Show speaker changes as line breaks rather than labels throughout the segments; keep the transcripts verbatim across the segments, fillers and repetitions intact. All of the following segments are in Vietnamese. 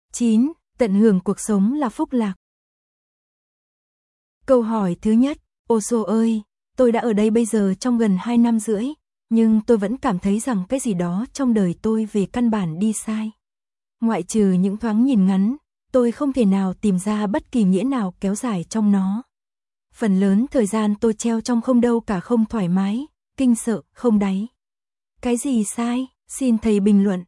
chín. Tận hưởng cuộc sống là phúc lạc. Câu hỏi thứ nhất, Osho ơi, tôi đã ở đây bây giờ trong gần hai năm rưỡi, nhưng tôi vẫn cảm thấy rằng cái gì đó trong đời tôi về căn bản đi sai. Ngoại trừ những thoáng nhìn ngắn, tôi không thể nào tìm ra bất kỳ nghĩa nào kéo dài trong nó. Phần lớn thời gian tôi treo trong không đâu cả, không thoải mái, kinh sợ, không đáy. Cái gì sai? Xin thầy bình luận.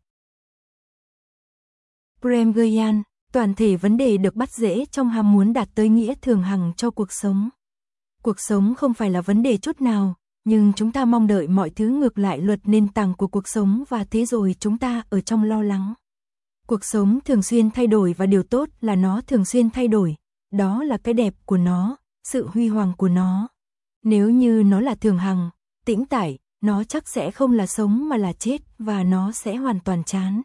Prem Gyan, toàn thể vấn đề được bắt rễ trong ham muốn đạt tới nghĩa thường hằng cho cuộc sống. Cuộc sống không phải là vấn đề chút nào, nhưng chúng ta mong đợi mọi thứ ngược lại luật nền tảng của cuộc sống và thế rồi chúng ta ở trong lo lắng. Cuộc sống thường xuyên thay đổi và điều tốt là nó thường xuyên thay đổi, đó là cái đẹp của nó, sự huy hoàng của nó. Nếu như nó là thường hằng, tĩnh tại, nó chắc sẽ không là sống mà là chết và nó sẽ hoàn toàn chán.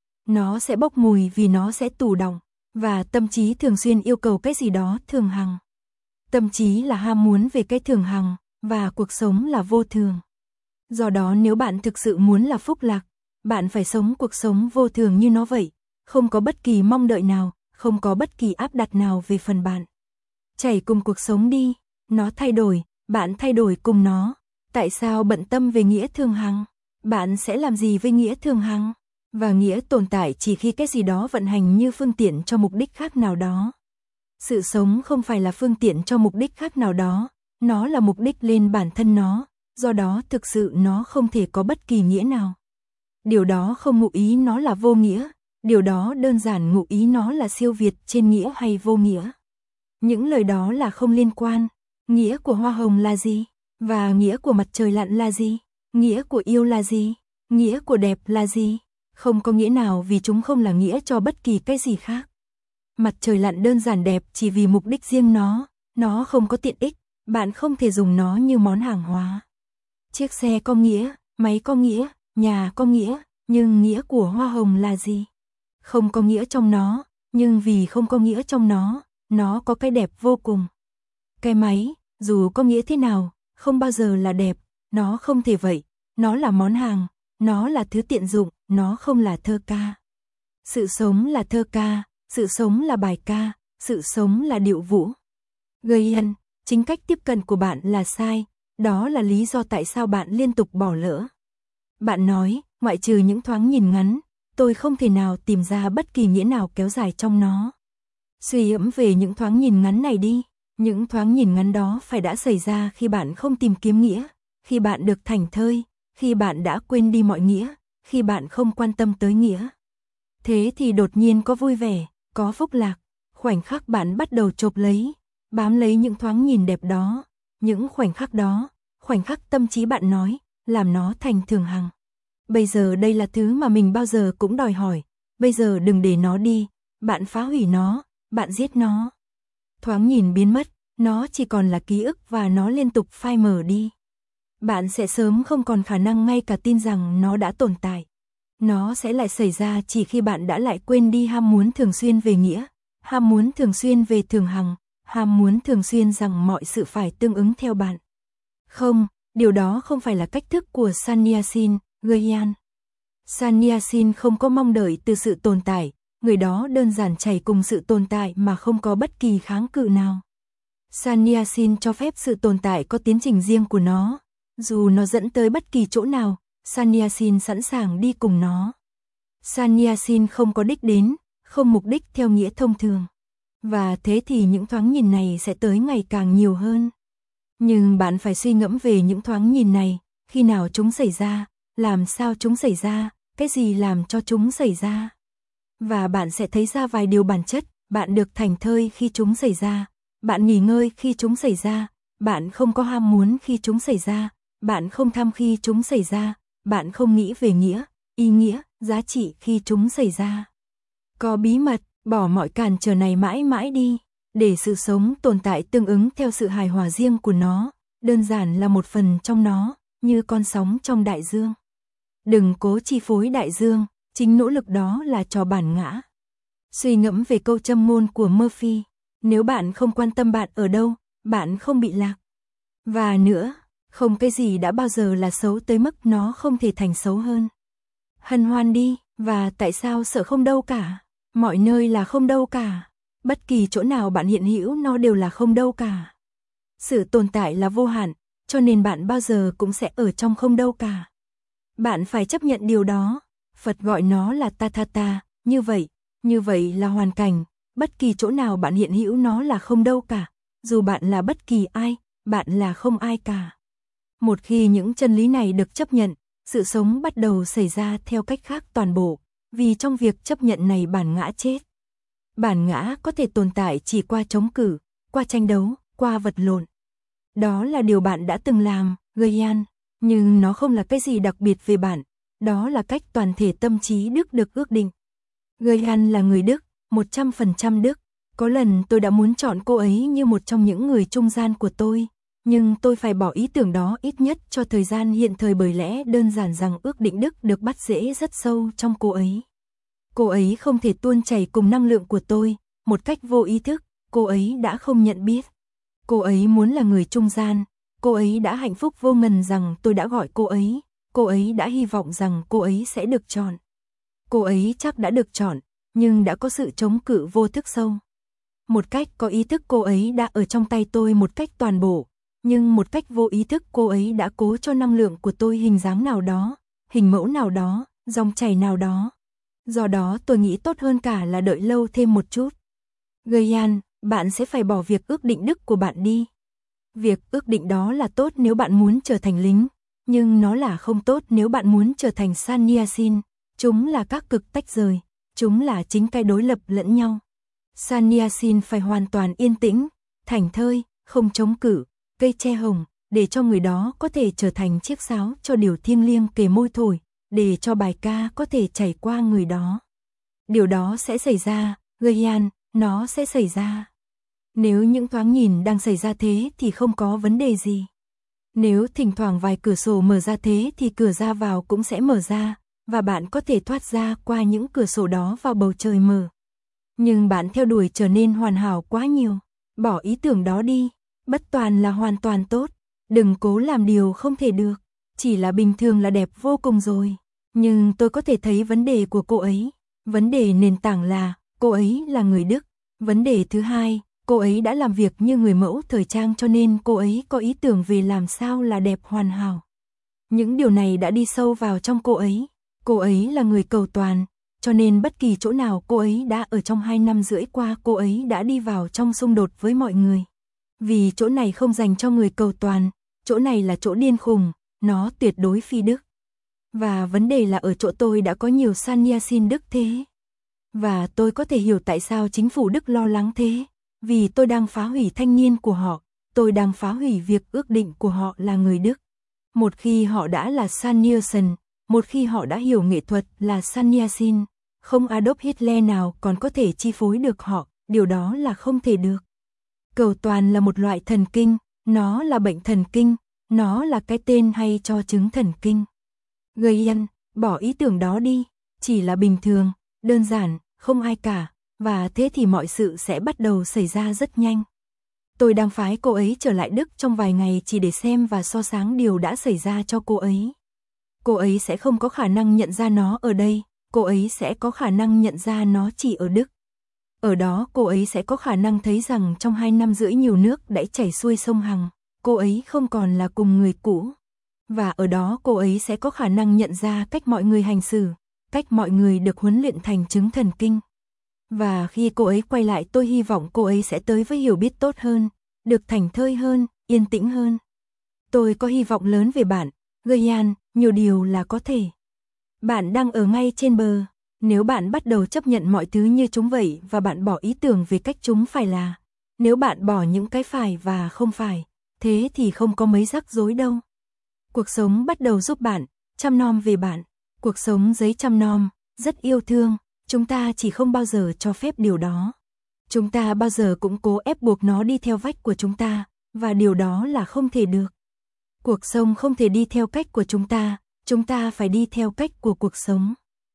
Nó sẽ bốc mùi vì nó sẽ tù đọng, và tâm trí thường xuyên yêu cầu cái gì đó thường hằng. Tâm trí là ham muốn về cái thường hằng, và cuộc sống là vô thường. Do đó nếu bạn thực sự muốn là phúc lạc, bạn phải sống cuộc sống vô thường như nó vậy, không có bất kỳ mong đợi nào, không có bất kỳ áp đặt nào về phần bạn. Chảy cùng cuộc sống đi, nó thay đổi, bạn thay đổi cùng nó. Tại sao bận tâm về nghĩa thường hằng? Bạn sẽ làm gì với nghĩa thường hằng? Và nghĩa tồn tại chỉ khi cái gì đó vận hành như phương tiện cho mục đích khác nào đó. Sự sống không phải là phương tiện cho mục đích khác nào đó, nó là mục đích lên bản thân nó, do đó thực sự nó không thể có bất kỳ nghĩa nào. Điều đó không ngụ ý nó là vô nghĩa, điều đó đơn giản ngụ ý nó là siêu việt trên nghĩa hay vô nghĩa. Những lời đó là không liên quan. Nghĩa của hoa hồng là gì? Và nghĩa của mặt trời lặn là gì? Nghĩa của yêu là gì? Nghĩa của đẹp là gì? Không có nghĩa nào vì chúng không là nghĩa cho bất kỳ cái gì khác. Mặt trời lặn đơn giản đẹp chỉ vì mục đích riêng nó, nó không có tiện ích, bạn không thể dùng nó như món hàng hóa. Chiếc xe có nghĩa, máy có nghĩa, nhà có nghĩa, nhưng nghĩa của hoa hồng là gì? Không có nghĩa trong nó, nhưng vì không có nghĩa trong nó, nó có cái đẹp vô cùng. Cái máy, dù có nghĩa thế nào, không bao giờ là đẹp, nó không thể vậy, nó là món hàng, nó là thứ tiện dụng, nó không là thơ ca. Sự sống là thơ ca, sự sống là bài ca, sự sống là điệu vũ. Gyan, chính cách tiếp cận của bạn là sai, đó là lý do tại sao bạn liên tục bỏ lỡ. Bạn nói, ngoại trừ những thoáng nhìn ngắn, tôi không thể nào tìm ra bất kỳ nghĩa nào kéo dài trong nó. Suy ẫm về những thoáng nhìn ngắn này đi, những thoáng nhìn ngắn đó phải đã xảy ra khi bạn không tìm kiếm nghĩa, khi bạn được thảnh thơi, khi bạn đã quên đi mọi nghĩa, khi bạn không quan tâm tới nghĩa. Thế thì đột nhiên có vui vẻ, có phúc lạc, khoảnh khắc bạn bắt đầu chộp lấy, bám lấy những thoáng nhìn đẹp đó, những khoảnh khắc đó, khoảnh khắc tâm trí bạn nói, làm nó thành thường hằng. Bây giờ đây là thứ mà mình bao giờ cũng đòi hỏi, bây giờ đừng để nó đi, bạn phá hủy nó, bạn giết nó. Thoáng nhìn biến mất, nó chỉ còn là ký ức và nó liên tục phai mờ đi. Bạn sẽ sớm không còn khả năng ngay cả tin rằng nó đã tồn tại. Nó sẽ lại xảy ra chỉ khi bạn đã lại quên đi ham muốn thường xuyên về nghĩa, ham muốn thường xuyên về thường hằng, ham muốn thường xuyên rằng mọi sự phải tương ứng theo bạn. Không, điều đó không phải là cách thức của Sannyasin, Gyan. Sannyasin không có mong đợi từ sự tồn tại, người đó đơn giản chảy cùng sự tồn tại mà không có bất kỳ kháng cự nào. Sannyasin cho phép sự tồn tại có tiến trình riêng của nó, dù nó dẫn tới bất kỳ chỗ nào, Sannyasin sẵn sàng đi cùng nó. Sannyasin không có đích đến, không mục đích theo nghĩa thông thường. Và thế thì những thoáng nhìn này sẽ tới ngày càng nhiều hơn. Nhưng bạn phải suy ngẫm về những thoáng nhìn này, khi nào chúng xảy ra, làm sao chúng xảy ra, cái gì làm cho chúng xảy ra. Và bạn sẽ thấy ra vài điều bản chất, bạn được thảnh thơi khi chúng xảy ra, bạn nghỉ ngơi khi chúng xảy ra, bạn không có ham muốn khi chúng xảy ra, bạn không tham khi chúng xảy ra, bạn không nghĩ về nghĩa, ý nghĩa, giá trị khi chúng xảy ra. Có bí mật, bỏ mọi cản trở này mãi mãi đi, để sự sống tồn tại tương ứng theo sự hài hòa riêng của nó, đơn giản là một phần trong nó, như con sóng trong đại dương. Đừng cố chi phối đại dương, chính nỗ lực đó là trò bản ngã. Suy ngẫm về câu châm ngôn của Murphy, nếu bạn không quan tâm bạn ở đâu, bạn không bị lạc. Và nữa, không cái gì đã bao giờ là xấu tới mức nó không thể thành xấu hơn. Hân hoan đi, và tại sao sợ không đâu cả? Mọi nơi là không đâu cả. Bất kỳ chỗ nào bạn hiện hữu nó đều là không đâu cả. Sự tồn tại là vô hạn, cho nên bạn bao giờ cũng sẽ ở trong không đâu cả. Bạn phải chấp nhận điều đó. Phật gọi nó là tathata, như vậy, như vậy là hoàn cảnh. Bất kỳ chỗ nào bạn hiện hữu nó là không đâu cả. Dù bạn là bất kỳ ai, bạn là không ai cả. Một khi những chân lý này được chấp nhận, sự sống bắt đầu xảy ra theo cách khác toàn bộ, vì trong việc chấp nhận này bản ngã chết. Bản ngã có thể tồn tại chỉ qua chống cự, qua tranh đấu, qua vật lộn. Đó là điều bạn đã từng làm, Gyan, nhưng nó không là cái gì đặc biệt về bạn, đó là cách toàn thể tâm trí Đức được ước định. Gyan là người Đức, một trăm phần trăm Đức. Có lần tôi đã muốn chọn cô ấy như một trong những người trung gian của tôi, nhưng tôi phải bỏ ý tưởng đó ít nhất cho thời gian hiện thời bởi lẽ đơn giản rằng ước định Đức được bắt rễ rất sâu trong cô ấy. Cô ấy không thể tuôn chảy cùng năng lượng của tôi, một cách vô ý thức, cô ấy đã không nhận biết. Cô ấy muốn là người trung gian, cô ấy đã hạnh phúc vô ngần rằng tôi đã gọi cô ấy, cô ấy đã hy vọng rằng cô ấy sẽ được chọn. Cô ấy chắc đã được chọn, nhưng đã có sự chống cự vô thức sâu. Một cách có ý thức cô ấy đã ở trong tay tôi một cách toàn bộ, nhưng một cách vô ý thức cô ấy đã cố cho năng lượng của tôi hình dáng nào đó, hình mẫu nào đó, dòng chảy nào đó. Do đó tôi nghĩ tốt hơn cả là đợi lâu thêm một chút. Gyan, bạn sẽ phải bỏ việc ước định Đức của bạn đi. Việc ước định đó là tốt nếu bạn muốn trở thành lính, nhưng nó là không tốt nếu bạn muốn trở thành Sannyasin. Chúng là các cực tách rời, chúng là chính cái đối lập lẫn nhau. Sannyasin phải hoàn toàn yên tĩnh, thảnh thơi, không chống cự, cây tre hồng, để cho người đó có thể trở thành chiếc sáo cho điều thiêng liêng kề môi thổi, để cho bài ca có thể chảy qua người đó. Điều đó sẽ xảy ra, Gyan, nó sẽ xảy ra. Nếu những thoáng nhìn đang xảy ra thế thì không có vấn đề gì. Nếu thỉnh thoảng vài cửa sổ mở ra thế thì cửa ra vào cũng sẽ mở ra, và bạn có thể thoát ra qua những cửa sổ đó vào bầu trời mở. Nhưng bạn theo đuổi trở nên hoàn hảo quá nhiều, bỏ ý tưởng đó đi, bất toàn là hoàn toàn tốt, đừng cố làm điều không thể được, chỉ là bình thường là đẹp vô cùng rồi. Nhưng tôi có thể thấy vấn đề của cô ấy, vấn đề nền tảng là, cô ấy là người Đức. Vấn đề thứ hai, cô ấy đã làm việc như người mẫu thời trang cho nên cô ấy có ý tưởng về làm sao là đẹp hoàn hảo. Những điều này đã đi sâu vào trong cô ấy, cô ấy là người cầu toàn, cho nên bất kỳ chỗ nào cô ấy đã ở trong hai năm rưỡi qua cô ấy đã đi vào trong xung đột với mọi người. Vì chỗ này không dành cho người cầu toàn, chỗ này là chỗ điên khùng, nó tuyệt đối phi đức. Và vấn đề là ở chỗ tôi đã có nhiều Sannyasin Đức thế. Và tôi có thể hiểu tại sao chính phủ Đức lo lắng thế, vì tôi đang phá hủy thanh niên của họ, tôi đang phá hủy việc ước định của họ là người Đức. Một khi họ đã là Sannyasin, một khi họ đã hiểu nghệ thuật là Sannyasin, không Adolf Hitler nào còn có thể chi phối được họ, điều đó là không thể được. Cầu toàn là một loại thần kinh, nó là bệnh thần kinh, nó là cái tên hay cho chứng thần kinh. Gyan, bỏ ý tưởng đó đi, chỉ là bình thường, đơn giản, không ai cả, và thế thì mọi sự sẽ bắt đầu xảy ra rất nhanh. Tôi đang phái cô ấy trở lại Đức trong vài ngày chỉ để xem và so sánh điều đã xảy ra cho cô ấy. Cô ấy sẽ không có khả năng nhận ra nó ở đây, cô ấy sẽ có khả năng nhận ra nó chỉ ở Đức. Ở đó cô ấy sẽ có khả năng thấy rằng trong hai năm rưỡi nhiều nước đã chảy xuôi sông Hằng, cô ấy không còn là cùng người cũ. Và ở đó cô ấy sẽ có khả năng nhận ra cách mọi người hành xử, cách mọi người được huấn luyện thành chứng thần kinh. Và khi cô ấy quay lại tôi hy vọng cô ấy sẽ tới với hiểu biết tốt hơn, được thảnh thơi hơn, yên tĩnh hơn. Tôi có hy vọng lớn về bạn, Gyan, nhiều điều là có thể. Bạn đang ở ngay trên bờ, nếu bạn bắt đầu chấp nhận mọi thứ như chúng vậy và bạn bỏ ý tưởng về cách chúng phải là, nếu bạn bỏ những cái phải và không phải, thế thì không có mấy rắc rối đâu. Cuộc sống bắt đầu giúp bạn, chăm nom về bạn, cuộc sống giấy chăm nom, rất yêu thương, chúng ta chỉ không bao giờ cho phép điều đó. Chúng ta bao giờ cũng cố ép buộc nó đi theo vách của chúng ta, và điều đó là không thể được. Cuộc sống không thể đi theo cách của chúng ta, chúng ta phải đi theo cách của cuộc sống.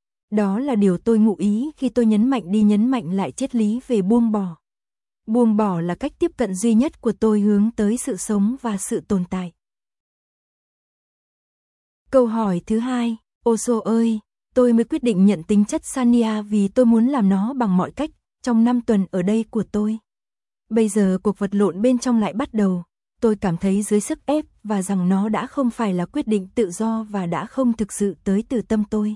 Đó là điều tôi ngụ ý khi tôi nhấn mạnh đi nhấn mạnh lại triết lý về buông bỏ. Buông bỏ là cách tiếp cận duy nhất của tôi hướng tới sự sống và sự tồn tại. Câu hỏi thứ hai, Osho ơi, tôi mới quyết định nhận tính chất Sanya vì tôi muốn làm nó bằng mọi cách, trong năm tuần ở đây của tôi. Bây giờ cuộc vật lộn bên trong lại bắt đầu, tôi cảm thấy dưới sức ép và rằng nó đã không phải là quyết định tự do và đã không thực sự tới từ tâm tôi.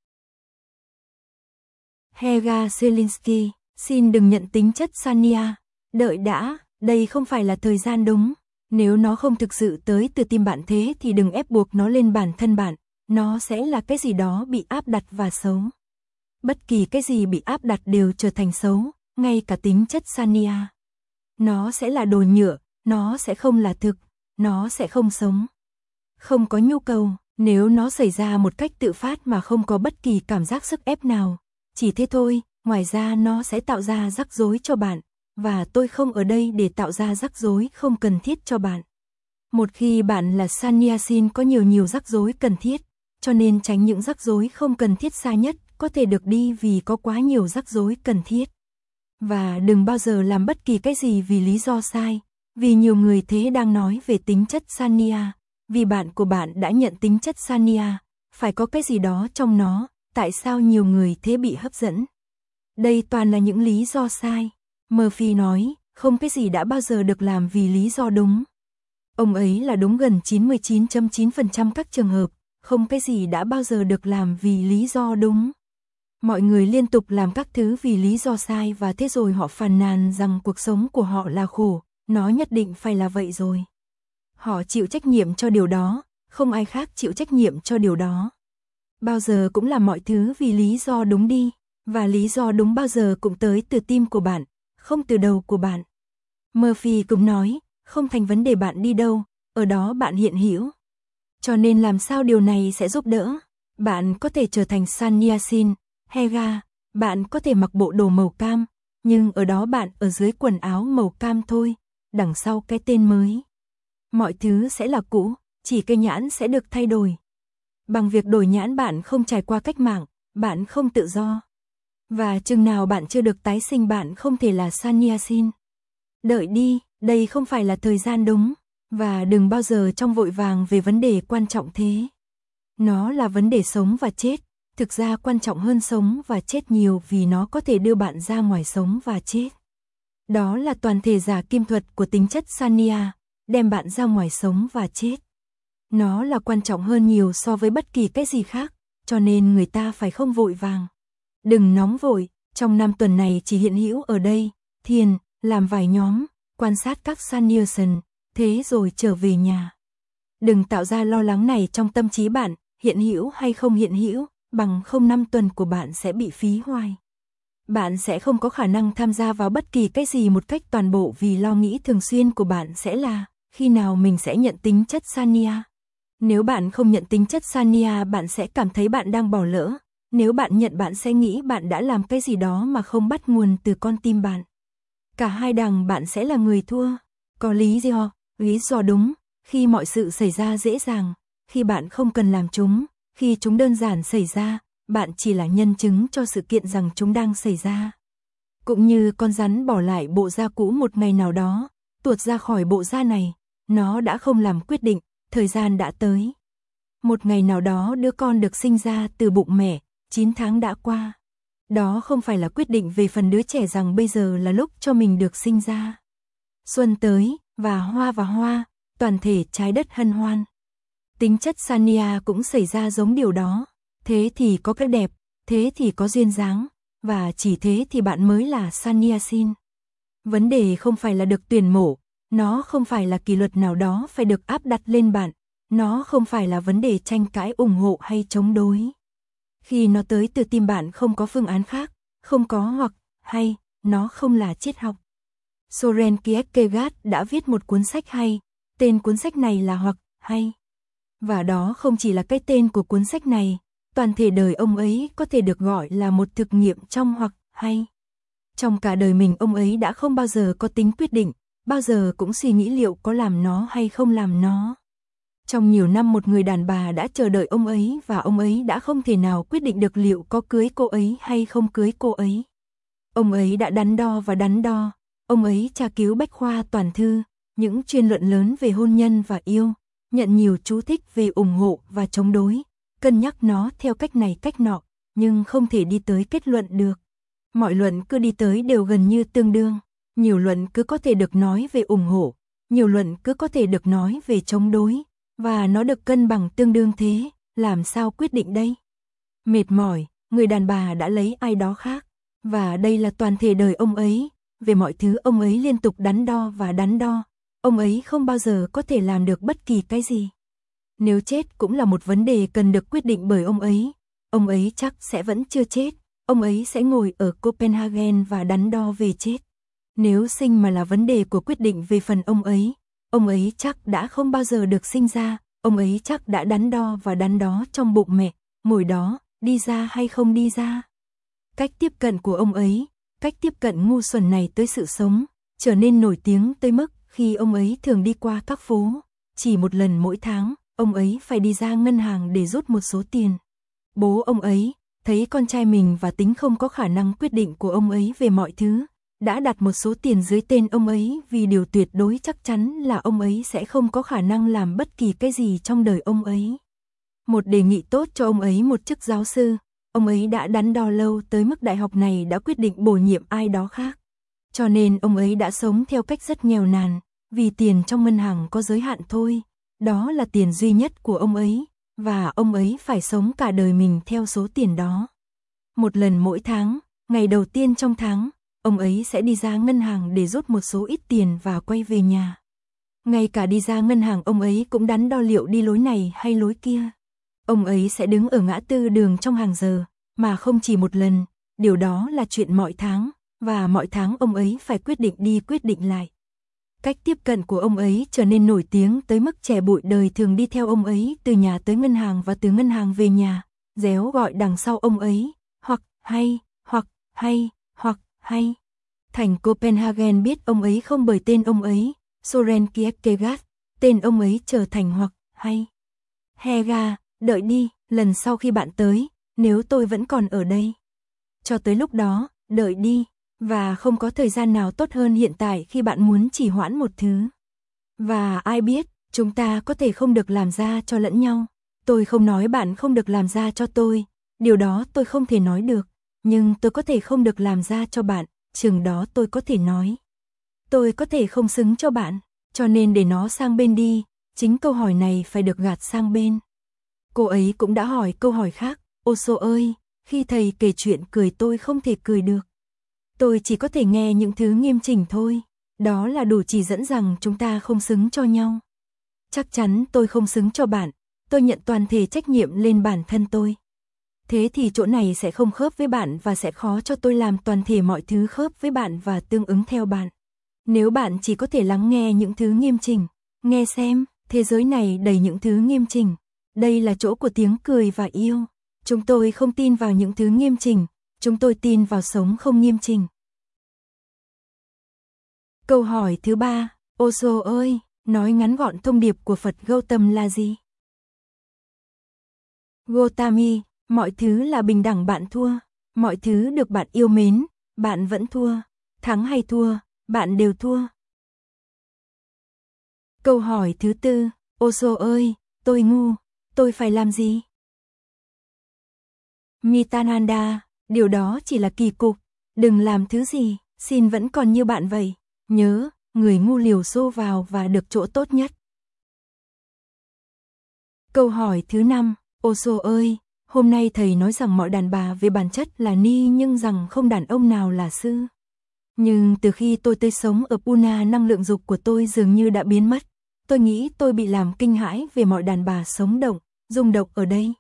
Helga Zelinsky, xin đừng nhận tính chất Sanya, đợi đã, đây không phải là thời gian đúng. Nếu nó không thực sự tới từ tim bạn thế thì đừng ép buộc nó lên bản thân bạn, nó sẽ là cái gì đó bị áp đặt và xấu. Bất kỳ cái gì bị áp đặt đều trở thành xấu, ngay cả tính chất Sanya. Nó sẽ là đồ nhựa, nó sẽ không là thực, nó sẽ không sống. Không có nhu cầu, nếu nó xảy ra một cách tự phát mà không có bất kỳ cảm giác sức ép nào. Chỉ thế thôi, ngoài ra nó sẽ tạo ra rắc rối cho bạn, và tôi không ở đây để tạo ra rắc rối không cần thiết cho bạn. Một khi bạn là Sannyasin có nhiều nhiều rắc rối cần thiết, cho nên tránh những rắc rối không cần thiết xa nhất có thể được đi vì có quá nhiều rắc rối cần thiết. Và đừng bao giờ làm bất kỳ cái gì vì lý do sai, vì nhiều người thế đang nói về tính chất Sanya, vì bạn của bạn đã nhận tính chất Sanya, phải có cái gì đó trong nó, tại sao nhiều người thế bị hấp dẫn? Đây toàn là những lý do sai. Murphy nói, không cái gì đã bao giờ được làm vì lý do đúng. Ông ấy là đúng gần chín mươi chín phẩy chín phần trăm các trường hợp, không cái gì đã bao giờ được làm vì lý do đúng. Mọi người liên tục làm các thứ vì lý do sai và thế rồi họ phàn nàn rằng cuộc sống của họ là khổ, nó nhất định phải là vậy rồi. Họ chịu trách nhiệm cho điều đó, không ai khác chịu trách nhiệm cho điều đó. Bao giờ cũng làm mọi thứ vì lý do đúng đi, và lý do đúng bao giờ cũng tới từ tim của bạn, không từ đầu của bạn. Murphy cũng nói, không thành vấn đề bạn đi đâu, ở đó bạn hiện hữu. Cho nên làm sao điều này sẽ giúp đỡ? Bạn có thể trở thành Sannyasin, Helga, bạn có thể mặc bộ đồ màu cam, nhưng ở đó bạn ở dưới quần áo màu cam thôi, đằng sau cái tên mới. Mọi thứ sẽ là cũ, chỉ cái nhãn sẽ được thay đổi. Bằng việc đổi nhãn bạn không trải qua cách mạng, bạn không tự do. Và chừng nào bạn chưa được tái sinh bạn không thể là Sannyasin. Đợi đi, đây không phải là thời gian đúng, và đừng bao giờ trong vội vàng về vấn đề quan trọng thế. Nó là vấn đề sống và chết, thực ra quan trọng hơn sống và chết nhiều vì nó có thể đưa bạn ra ngoài sống và chết. Đó là toàn thể giả kim thuật của tính chất Sanya, đem bạn ra ngoài sống và chết. Nó là quan trọng hơn nhiều so với bất kỳ cái gì khác, cho nên người ta phải không vội vàng. Đừng nóng vội, trong năm tuần này chỉ hiện hữu ở đây, thiền, làm vài nhóm, quan sát các Sannyasin, thế rồi trở về nhà. Đừng tạo ra lo lắng này trong tâm trí bạn, hiện hữu hay không hiện hữu, bằng không năm tuần của bạn sẽ bị phí hoài. Bạn sẽ không có khả năng tham gia vào bất kỳ cái gì một cách toàn bộ vì lo nghĩ thường xuyên của bạn sẽ là, khi nào mình sẽ nhận tính chất Sanya. Nếu bạn không nhận tính chất Sanya bạn sẽ cảm thấy bạn đang bỏ lỡ. Nếu bạn nhận bạn sẽ nghĩ bạn đã làm cái gì đó mà không bắt nguồn từ con tim bạn. Cả hai đằng bạn sẽ là người thua. Có lý do, lý do đúng, khi mọi sự xảy ra dễ dàng, khi bạn không cần làm chúng, khi chúng đơn giản xảy ra, bạn chỉ là nhân chứng cho sự kiện rằng chúng đang xảy ra. Cũng như con rắn bỏ lại bộ da cũ một ngày nào đó, tuột ra khỏi bộ da này, nó đã không làm quyết định, thời gian đã tới. Một ngày nào đó đứa con được sinh ra từ bụng mẹ, chín tháng đã qua. Đó không phải là quyết định về phần đứa trẻ rằng bây giờ là lúc cho mình được sinh ra. Xuân tới, và hoa và hoa, toàn thể trái đất hân hoan. Tính chất Sanya cũng xảy ra giống điều đó. Thế thì có cái đẹp, thế thì có duyên dáng, và chỉ thế thì bạn mới là Sannyasin. Vấn đề không phải là được tuyển mộ, nó không phải là kỷ luật nào đó phải được áp đặt lên bạn, nó không phải là vấn đề tranh cãi ủng hộ hay chống đối. Khi nó tới từ tim bạn không có phương án khác, không có hoặc, hay, nó không là triết học. Soren Kierkegaard đã viết một cuốn sách hay, tên cuốn sách này là Hoặc, hay. Và đó không chỉ là cái tên của cuốn sách này, toàn thể đời ông ấy có thể được gọi là một thực nghiệm trong Hoặc, hay. Trong cả đời mình ông ấy đã không bao giờ có tính quyết định, bao giờ cũng suy nghĩ liệu có làm nó hay không làm nó. Trong nhiều năm một người đàn bà đã chờ đợi ông ấy và ông ấy đã không thể nào quyết định được liệu có cưới cô ấy hay không cưới cô ấy. Ông ấy đã đắn đo và đắn đo, ông ấy tra cứu bách khoa toàn thư, những chuyên luận lớn về hôn nhân và yêu, nhận nhiều chú thích về ủng hộ và chống đối, cân nhắc nó theo cách này cách nọ, nhưng không thể đi tới kết luận được. Mọi luận cứ đi tới đều gần như tương đương, nhiều luận cứ có thể được nói về ủng hộ, nhiều luận cứ có thể được nói về chống đối, và nó được cân bằng tương đương thế, làm sao quyết định đây? Mệt mỏi, người đàn bà đã lấy ai đó khác, và đây là toàn thể đời ông ấy, về mọi thứ ông ấy liên tục đắn đo và đắn đo, ông ấy không bao giờ có thể làm được bất kỳ cái gì. Nếu chết cũng là một vấn đề cần được quyết định bởi ông ấy, ông ấy chắc sẽ vẫn chưa chết, ông ấy sẽ ngồi ở Copenhagen và đắn đo về chết. Nếu sinh mà là vấn đề của quyết định về phần ông ấy, ông ấy chắc đã không bao giờ được sinh ra, ông ấy chắc đã đắn đo và đắn đo trong bụng mẹ, ngồi đó, đi ra hay không đi ra. Cách tiếp cận của ông ấy, cách tiếp cận ngu xuẩn này tới sự sống, trở nên nổi tiếng tới mức khi ông ấy thường đi qua các phố, chỉ một lần mỗi tháng, ông ấy phải đi ra ngân hàng để rút một số tiền. Bố ông ấy, thấy con trai mình và tính không có khả năng quyết định của ông ấy về mọi thứ, đã đặt một số tiền dưới tên ông ấy vì điều tuyệt đối chắc chắn là ông ấy sẽ không có khả năng làm bất kỳ cái gì trong đời ông ấy. Một đề nghị tốt cho ông ấy một chức giáo sư, ông ấy đã đắn đo lâu tới mức đại học này đã quyết định bổ nhiệm ai đó khác. Cho nên ông ấy đã sống theo cách rất nghèo nàn, vì tiền trong ngân hàng có giới hạn thôi, đó là tiền duy nhất của ông ấy, và ông ấy phải sống cả đời mình theo số tiền đó. Một lần mỗi tháng, ngày đầu tiên trong tháng, ông ấy sẽ đi ra ngân hàng để rút một số ít tiền và quay về nhà. Ngay cả đi ra ngân hàng ông ấy cũng đắn đo liệu đi lối này hay lối kia. Ông ấy sẽ đứng ở ngã tư đường trong hàng giờ, mà không chỉ một lần, điều đó là chuyện mọi tháng, và mọi tháng ông ấy phải quyết định đi quyết định lại. Cách tiếp cận của ông ấy trở nên nổi tiếng tới mức trẻ bụi đời thường đi theo ông ấy từ nhà tới ngân hàng và từ ngân hàng về nhà, réo gọi đằng sau ông ấy, hoặc hay, hoặc hay, hoặc hay. Thành Copenhagen biết ông ấy không bởi tên ông ấy, Soren Kierkegaard, tên ông ấy trở thành hoặc hay. Hega, đợi đi, lần sau khi bạn tới, nếu tôi vẫn còn ở đây. Cho tới lúc đó, đợi đi, và không có thời gian nào tốt hơn hiện tại khi bạn muốn trì hoãn một thứ. Và ai biết, chúng ta có thể không được làm ra cho lẫn nhau. Tôi không nói bạn không được làm ra cho tôi, điều đó tôi không thể nói được, nhưng tôi có thể không được làm ra cho bạn, chừng đó tôi có thể nói. Tôi có thể không xứng cho bạn, cho nên để nó sang bên đi, chính câu hỏi này phải được gạt sang bên. Cô ấy cũng đã hỏi câu hỏi khác, Osho ơi, khi thầy kể chuyện cười tôi không thể cười được. Tôi chỉ có thể nghe những thứ nghiêm chỉnh thôi, đó là đủ chỉ dẫn rằng chúng ta không xứng cho nhau. Chắc chắn tôi không xứng cho bạn, tôi nhận toàn thể trách nhiệm lên bản thân tôi. Thế thì chỗ này sẽ không khớp với bạn và sẽ khó cho tôi làm toàn thể mọi thứ khớp với bạn và tương ứng theo bạn. Nếu bạn chỉ có thể lắng nghe những thứ nghiêm chỉnh, nghe xem, thế giới này đầy những thứ nghiêm chỉnh. Đây là chỗ của tiếng cười và yêu. Chúng tôi không tin vào những thứ nghiêm chỉnh, chúng tôi tin vào sống không nghiêm chỉnh. Câu hỏi thứ ba, Osho ơi, nói ngắn gọn thông điệp của Phật Gautam là gì? Gautami, mọi thứ là bình đẳng bạn thua, mọi thứ được bạn yêu mến, bạn vẫn thua, thắng hay thua, bạn đều thua. Câu hỏi thứ tư, Osho ơi, tôi ngu, tôi phải làm gì? Nityananda, điều đó chỉ là kỳ cục, đừng làm thứ gì, xin vẫn còn như bạn vậy, nhớ, người ngu liều xô vào và được chỗ tốt nhất. Câu hỏi thứ năm, Osho ơi, hôm nay thầy nói rằng mọi đàn bà về bản chất là ni nhưng rằng không đàn ông nào là sư. Nhưng từ khi tôi tới sống ở Pune năng lượng dục của tôi dường như đã biến mất, tôi nghĩ tôi bị làm kinh hãi về mọi đàn bà sống động, rung động ở đây.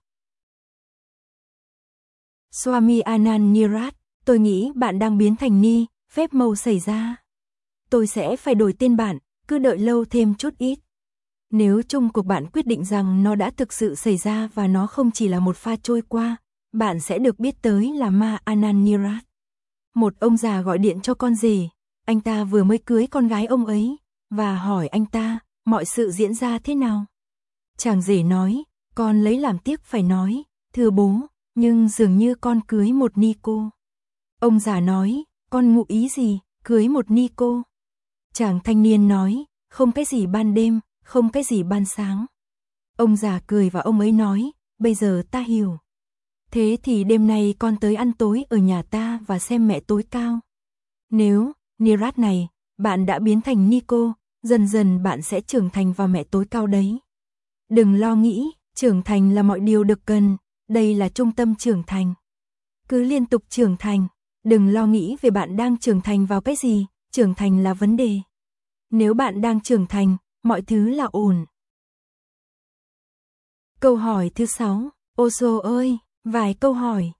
Swami Anand Nirat, tôi nghĩ bạn đang biến thành ni, phép màu xảy ra. Tôi sẽ phải đổi tên bạn, cứ đợi lâu thêm chút ít. Nếu chung cuộc bạn quyết định rằng nó đã thực sự xảy ra và nó không chỉ là một pha trôi qua, bạn sẽ được biết tới là Ma Anand Nirat. Một ông già gọi điện cho con rể, anh ta vừa mới cưới con gái ông ấy, và hỏi anh ta, mọi sự diễn ra thế nào? Chàng rể nói, con lấy làm tiếc phải nói, thưa bố, nhưng dường như con cưới một ni cô. Ông già nói, con ngụ ý gì, cưới một ni cô? Chàng thanh niên nói, không cái gì ban đêm, không cái gì ban sáng. Ông già cười và ông ấy nói, bây giờ ta hiểu. Thế thì đêm nay con tới ăn tối ở nhà ta và xem mẹ tối cao. Nếu, Nirat này, bạn đã biến thành Nico, dần dần bạn sẽ trưởng thành vào mẹ tối cao đấy. Đừng lo nghĩ, trưởng thành là mọi điều được cần, đây là trung tâm trưởng thành. Cứ liên tục trưởng thành, đừng lo nghĩ về bạn đang trưởng thành vào cái gì, trưởng thành là vấn đề. Nếu bạn đang trưởng thành, mọi thứ là ổn. Câu hỏi thứ sáu, Osho ơi, vài câu hỏi.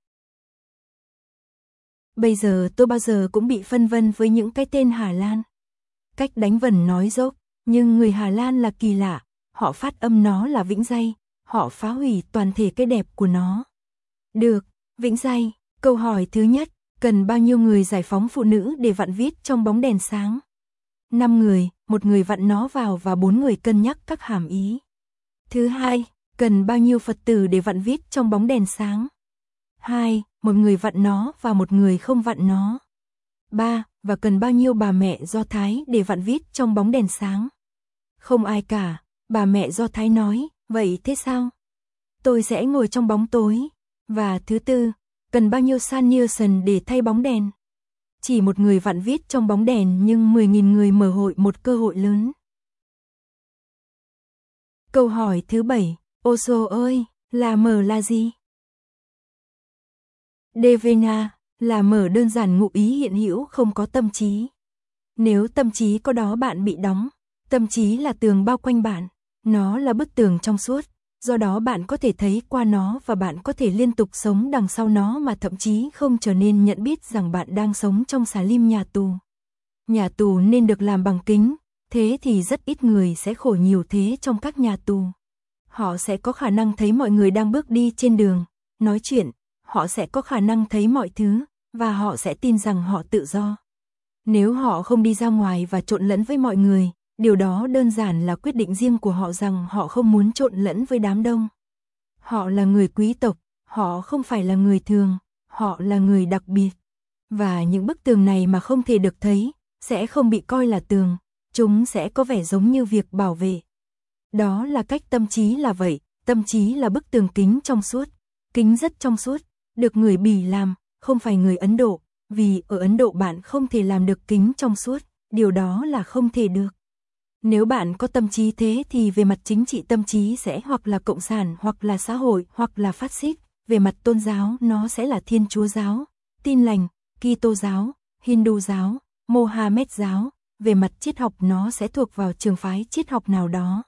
Bây giờ tôi bao giờ cũng bị phân vân với những cái tên Hà Lan. Cách đánh vần nói dốc, nhưng người Hà Lan là kỳ lạ, họ phát âm nó là vĩnh day, họ phá hủy toàn thể cái đẹp của nó. Được, vĩnh day, câu hỏi thứ nhất, cần bao nhiêu người giải phóng phụ nữ để vặn vít trong bóng đèn sáng? năm người, một người vặn nó vào và bốn người cân nhắc các hàm ý. Thứ hai, cần bao nhiêu Phật tử để vặn vít trong bóng đèn sáng? hai, một người vặn nó và một người không vặn nó. ba, và cần bao nhiêu bà mẹ Do Thái để vặn vít trong bóng đèn sáng? Không ai cả, bà mẹ Do Thái nói, vậy thế sao? Tôi sẽ ngồi trong bóng tối. Và thứ tư, cần bao nhiêu Sun Nielsen để thay bóng đèn? Chỉ một người vặn vít trong bóng đèn nhưng mười nghìn người mở hội một cơ hội lớn. Câu hỏi thứ bảy, Osho ơi, là mở là gì? Devena, là mở đơn giản ngụ ý hiện hữu không có tâm trí. Nếu tâm trí có đó bạn bị đóng, tâm trí là tường bao quanh bạn, nó là bức tường trong suốt, do đó bạn có thể thấy qua nó và bạn có thể liên tục sống đằng sau nó mà thậm chí không trở nên nhận biết rằng bạn đang sống trong xà lim nhà tù. Nhà tù nên được làm bằng kính, thế thì rất ít người sẽ khổ nhiều thế trong các nhà tù. Họ sẽ có khả năng thấy mọi người đang bước đi trên đường, nói chuyện, họ sẽ có khả năng thấy mọi thứ, và họ sẽ tin rằng họ tự do. Nếu họ không đi ra ngoài và trộn lẫn với mọi người, điều đó đơn giản là quyết định riêng của họ rằng họ không muốn trộn lẫn với đám đông. Họ là người quý tộc, họ không phải là người thường, họ là người đặc biệt. Và những bức tường này mà không thể được thấy, sẽ không bị coi là tường, chúng sẽ có vẻ giống như việc bảo vệ. Đó là cách tâm trí là vậy, tâm trí là bức tường kính trong suốt, kính rất trong suốt, được người Bỉ làm, không phải người Ấn Độ, vì ở Ấn Độ bạn không thể làm được kính trong suốt, điều đó là không thể được. Nếu bạn có tâm trí thế thì về mặt chính trị tâm trí sẽ hoặc là cộng sản hoặc là xã hội hoặc là phát xít, về mặt tôn giáo nó sẽ là Thiên Chúa giáo, Tin lành, Kitô giáo, Hindu giáo, Mohammed giáo, về mặt triết học nó sẽ thuộc vào trường phái triết học nào đó.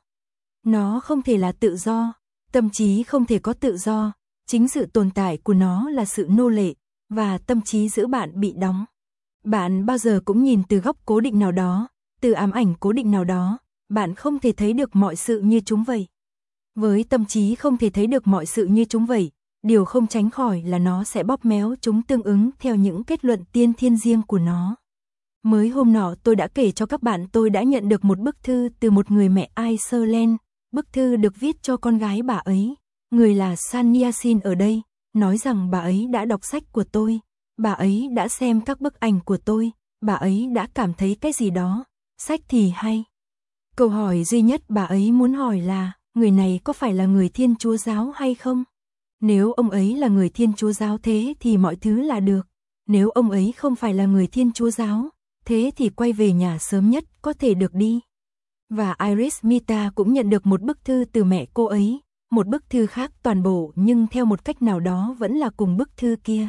Nó không thể là tự do, tâm trí không thể có tự do, chính sự tồn tại của nó là sự nô lệ, và tâm trí giữ bạn bị đóng. Bạn bao giờ cũng nhìn từ góc cố định nào đó, từ ám ảnh cố định nào đó, bạn không thể thấy được mọi sự như chúng vậy. Với tâm trí không thể thấy được mọi sự như chúng vậy, điều không tránh khỏi là nó sẽ bóp méo chúng tương ứng theo những kết luận tiên thiên riêng của nó. Mới hôm nọ tôi đã kể cho các bạn tôi đã nhận được một bức thư từ một người mẹ Iceland, bức thư được viết cho con gái bà ấy, người là Sanyasin ở đây, nói rằng bà ấy đã đọc sách của tôi, bà ấy đã xem các bức ảnh của tôi, bà ấy đã cảm thấy cái gì đó, sách thì hay. Câu hỏi duy nhất bà ấy muốn hỏi là, người này có phải là người Thiên Chúa giáo hay không? Nếu ông ấy là người Thiên Chúa giáo thế thì mọi thứ là được, nếu ông ấy không phải là người Thiên Chúa giáo, thế thì quay về nhà sớm nhất có thể được đi. Và Iris Mita cũng nhận được một bức thư từ mẹ cô ấy, một bức thư khác toàn bộ nhưng theo một cách nào đó vẫn là cùng bức thư kia.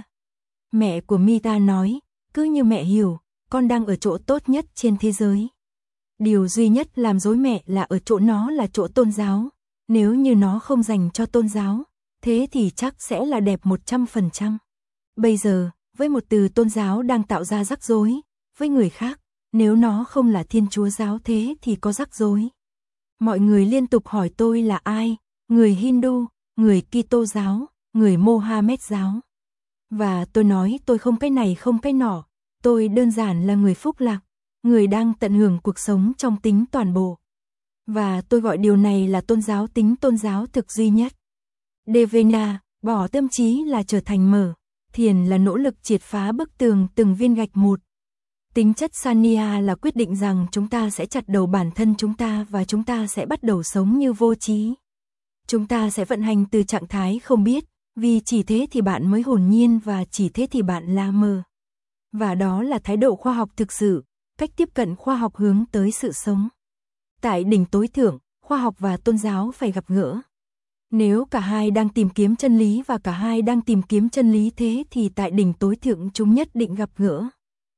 Mẹ của Mita nói, cứ như mẹ hiểu, con đang ở chỗ tốt nhất trên thế giới. Điều duy nhất làm dối mẹ là ở chỗ nó là chỗ tôn giáo, nếu như nó không dành cho tôn giáo, thế thì chắc sẽ là đẹp một trăm phần trăm. Bây giờ, với một từ tôn giáo đang tạo ra rắc rối, với người khác, nếu nó không là Thiên Chúa giáo thế thì có rắc rối. Mọi người liên tục hỏi tôi là ai, người Hindu, người Kitô giáo, người Mohammed giáo. Và tôi nói tôi không cái này không cái nọ, tôi đơn giản là người phúc lạc, người đang tận hưởng cuộc sống trong tính toàn bộ. Và tôi gọi điều này là tôn giáo tính tôn giáo thực duy nhất. Devena, bỏ tâm trí là trở thành mở, thiền là nỗ lực triệt phá bức tường từng viên gạch một. Tính chất Sanya là quyết định rằng chúng ta sẽ chặt đầu bản thân chúng ta và chúng ta sẽ bắt đầu sống như vô trí. Chúng ta sẽ vận hành từ trạng thái không biết, vì chỉ thế thì bạn mới hồn nhiên và chỉ thế thì bạn là mờ. Và đó là thái độ khoa học thực sự, cách tiếp cận khoa học hướng tới sự sống. Tại đỉnh tối thượng, khoa học và tôn giáo phải gặp gỡ. Nếu cả hai đang tìm kiếm chân lý và cả hai đang tìm kiếm chân lý thế thì tại đỉnh tối thượng chúng nhất định gặp gỡ.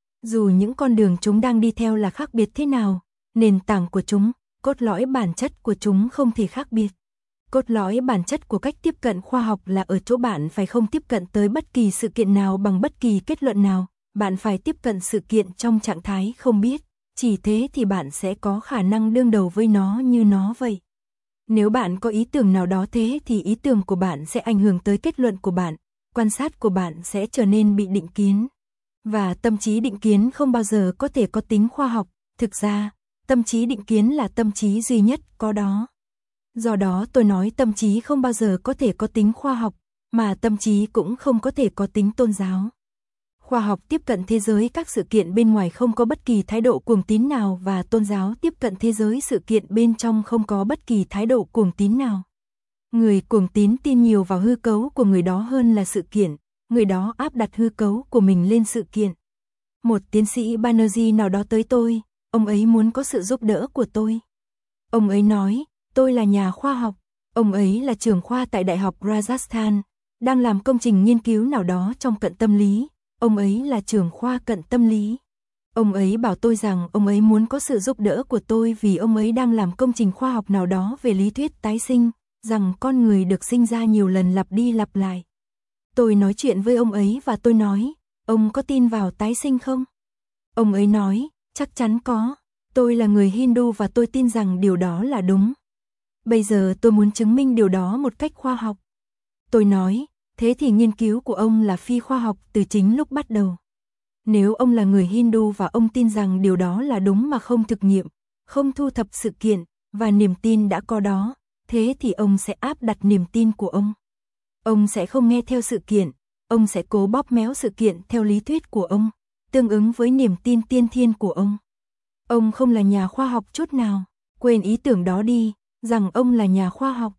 Dù những con đường chúng đang đi theo là khác biệt thế nào, nền tảng của chúng, cốt lõi bản chất của chúng không thể khác biệt. Cốt lõi bản chất của cách tiếp cận khoa học là ở chỗ bạn phải không tiếp cận tới bất kỳ sự kiện nào bằng bất kỳ kết luận nào, bạn phải tiếp cận sự kiện trong trạng thái không biết, chỉ thế thì bạn sẽ có khả năng đương đầu với nó như nó vậy. Nếu bạn có ý tưởng nào đó thế thì ý tưởng của bạn sẽ ảnh hưởng tới kết luận của bạn, quan sát của bạn sẽ trở nên bị định kiến. Và tâm trí định kiến không bao giờ có thể có tính khoa học, thực ra, tâm trí định kiến là tâm trí duy nhất có đó. Do đó tôi nói tâm trí không bao giờ có thể có tính khoa học, mà tâm trí cũng không có thể có tính tôn giáo. Khoa học tiếp cận thế giới các sự kiện bên ngoài không có bất kỳ thái độ cuồng tín nào và tôn giáo tiếp cận thế giới sự kiện bên trong không có bất kỳ thái độ cuồng tín nào. Người cuồng tín tin nhiều vào hư cấu của người đó hơn là sự kiện, người đó áp đặt hư cấu của mình lên sự kiện. Một tiến sĩ Banerjee nào đó tới tôi, ông ấy muốn có sự giúp đỡ của tôi. Ông ấy nói, tôi là nhà khoa học, ông ấy là trưởng khoa tại Đại học Rajasthan, đang làm công trình nghiên cứu nào đó trong cận tâm lý, ông ấy là trưởng khoa cận tâm lý. Ông ấy bảo tôi rằng ông ấy muốn có sự giúp đỡ của tôi vì ông ấy đang làm công trình khoa học nào đó về lý thuyết tái sinh, rằng con người được sinh ra nhiều lần lặp đi lặp lại. Tôi nói chuyện với ông ấy và tôi nói, ông có tin vào tái sinh không? Ông ấy nói, chắc chắn có, tôi là người Hindu và tôi tin rằng điều đó là đúng. Bây giờ tôi muốn chứng minh điều đó một cách khoa học. Tôi nói, thế thì nghiên cứu của ông là phi khoa học từ chính lúc bắt đầu. Nếu ông là người Hindu và ông tin rằng điều đó là đúng mà không thực nghiệm, không thu thập sự kiện, và niềm tin đã có đó, thế thì ông sẽ áp đặt niềm tin của ông. Ông sẽ không nghe theo sự kiện, ông sẽ cố bóp méo sự kiện theo lý thuyết của ông, tương ứng với niềm tin tiên thiên của ông. Ông không là nhà khoa học chút nào, quên ý tưởng đó đi, rằng ông là nhà khoa học.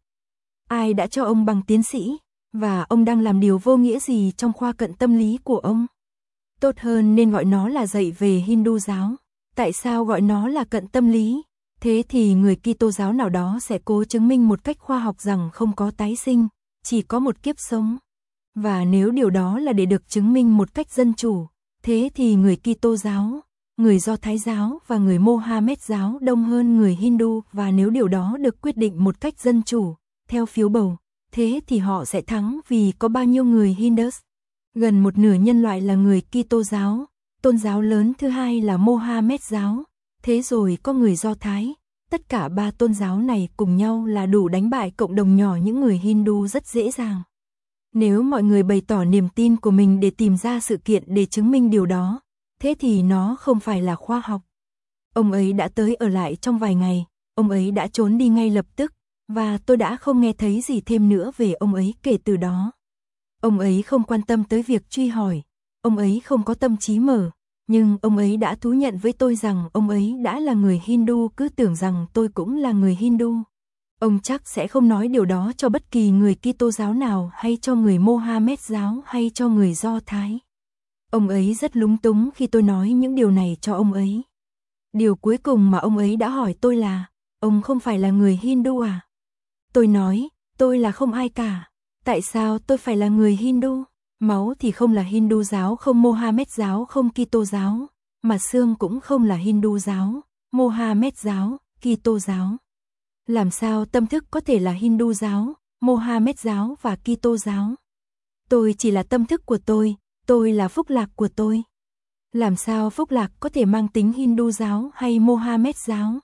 Ai đã cho ông bằng tiến sĩ, và ông đang làm điều vô nghĩa gì trong khoa cận tâm lý của ông? Tốt hơn nên gọi nó là dạy về Hindu giáo. Tại sao gọi nó là cận tâm lý? Thế thì người Kitô giáo nào đó sẽ cố chứng minh một cách khoa học rằng không có tái sinh, chỉ có một kiếp sống. Và nếu điều đó là để được chứng minh một cách dân chủ, thế thì người Kitô giáo, người Do Thái giáo và người Mohammed giáo đông hơn người Hindu, và nếu điều đó được quyết định một cách dân chủ, theo phiếu bầu, thế thì họ sẽ thắng vì có bao nhiêu người Hindus? Gần một nửa nhân loại là người Kitô giáo, tôn giáo lớn thứ hai là Mohammed giáo, thế rồi có người Do Thái. Tất cả ba tôn giáo này cùng nhau là đủ đánh bại cộng đồng nhỏ những người Hindu rất dễ dàng. Nếu mọi người bày tỏ niềm tin của mình để tìm ra sự kiện để chứng minh điều đó, thế thì nó không phải là khoa học. Ông ấy đã tới ở lại trong vài ngày, ông ấy đã trốn đi ngay lập tức, và tôi đã không nghe thấy gì thêm nữa về ông ấy kể từ đó. Ông ấy không quan tâm tới việc truy hỏi, ông ấy không có tâm trí mở, nhưng ông ấy đã thú nhận với tôi rằng ông ấy đã là người Hindu, cứ tưởng rằng tôi cũng là người Hindu. Ông chắc sẽ không nói điều đó cho bất kỳ người Kitô giáo nào hay cho người Mohammed giáo hay cho người Do Thái. Ông ấy rất lúng túng khi tôi nói những điều này cho ông ấy. Điều cuối cùng mà ông ấy đã hỏi tôi là, ông không phải là người Hindu à? Tôi nói, tôi là không ai cả. Tại sao tôi phải là người Hindu? Máu thì không là Hindu giáo, không Mohammed giáo, không Kitô giáo, mà xương cũng không là Hindu giáo, Mohammed giáo, Kitô giáo. Làm sao tâm thức có thể là Hindu giáo, Mohammed giáo và Kitô giáo? Tôi chỉ là tâm thức của tôi, tôi là phúc lạc của tôi. Làm sao phúc lạc có thể mang tính Hindu giáo hay Mohammed giáo?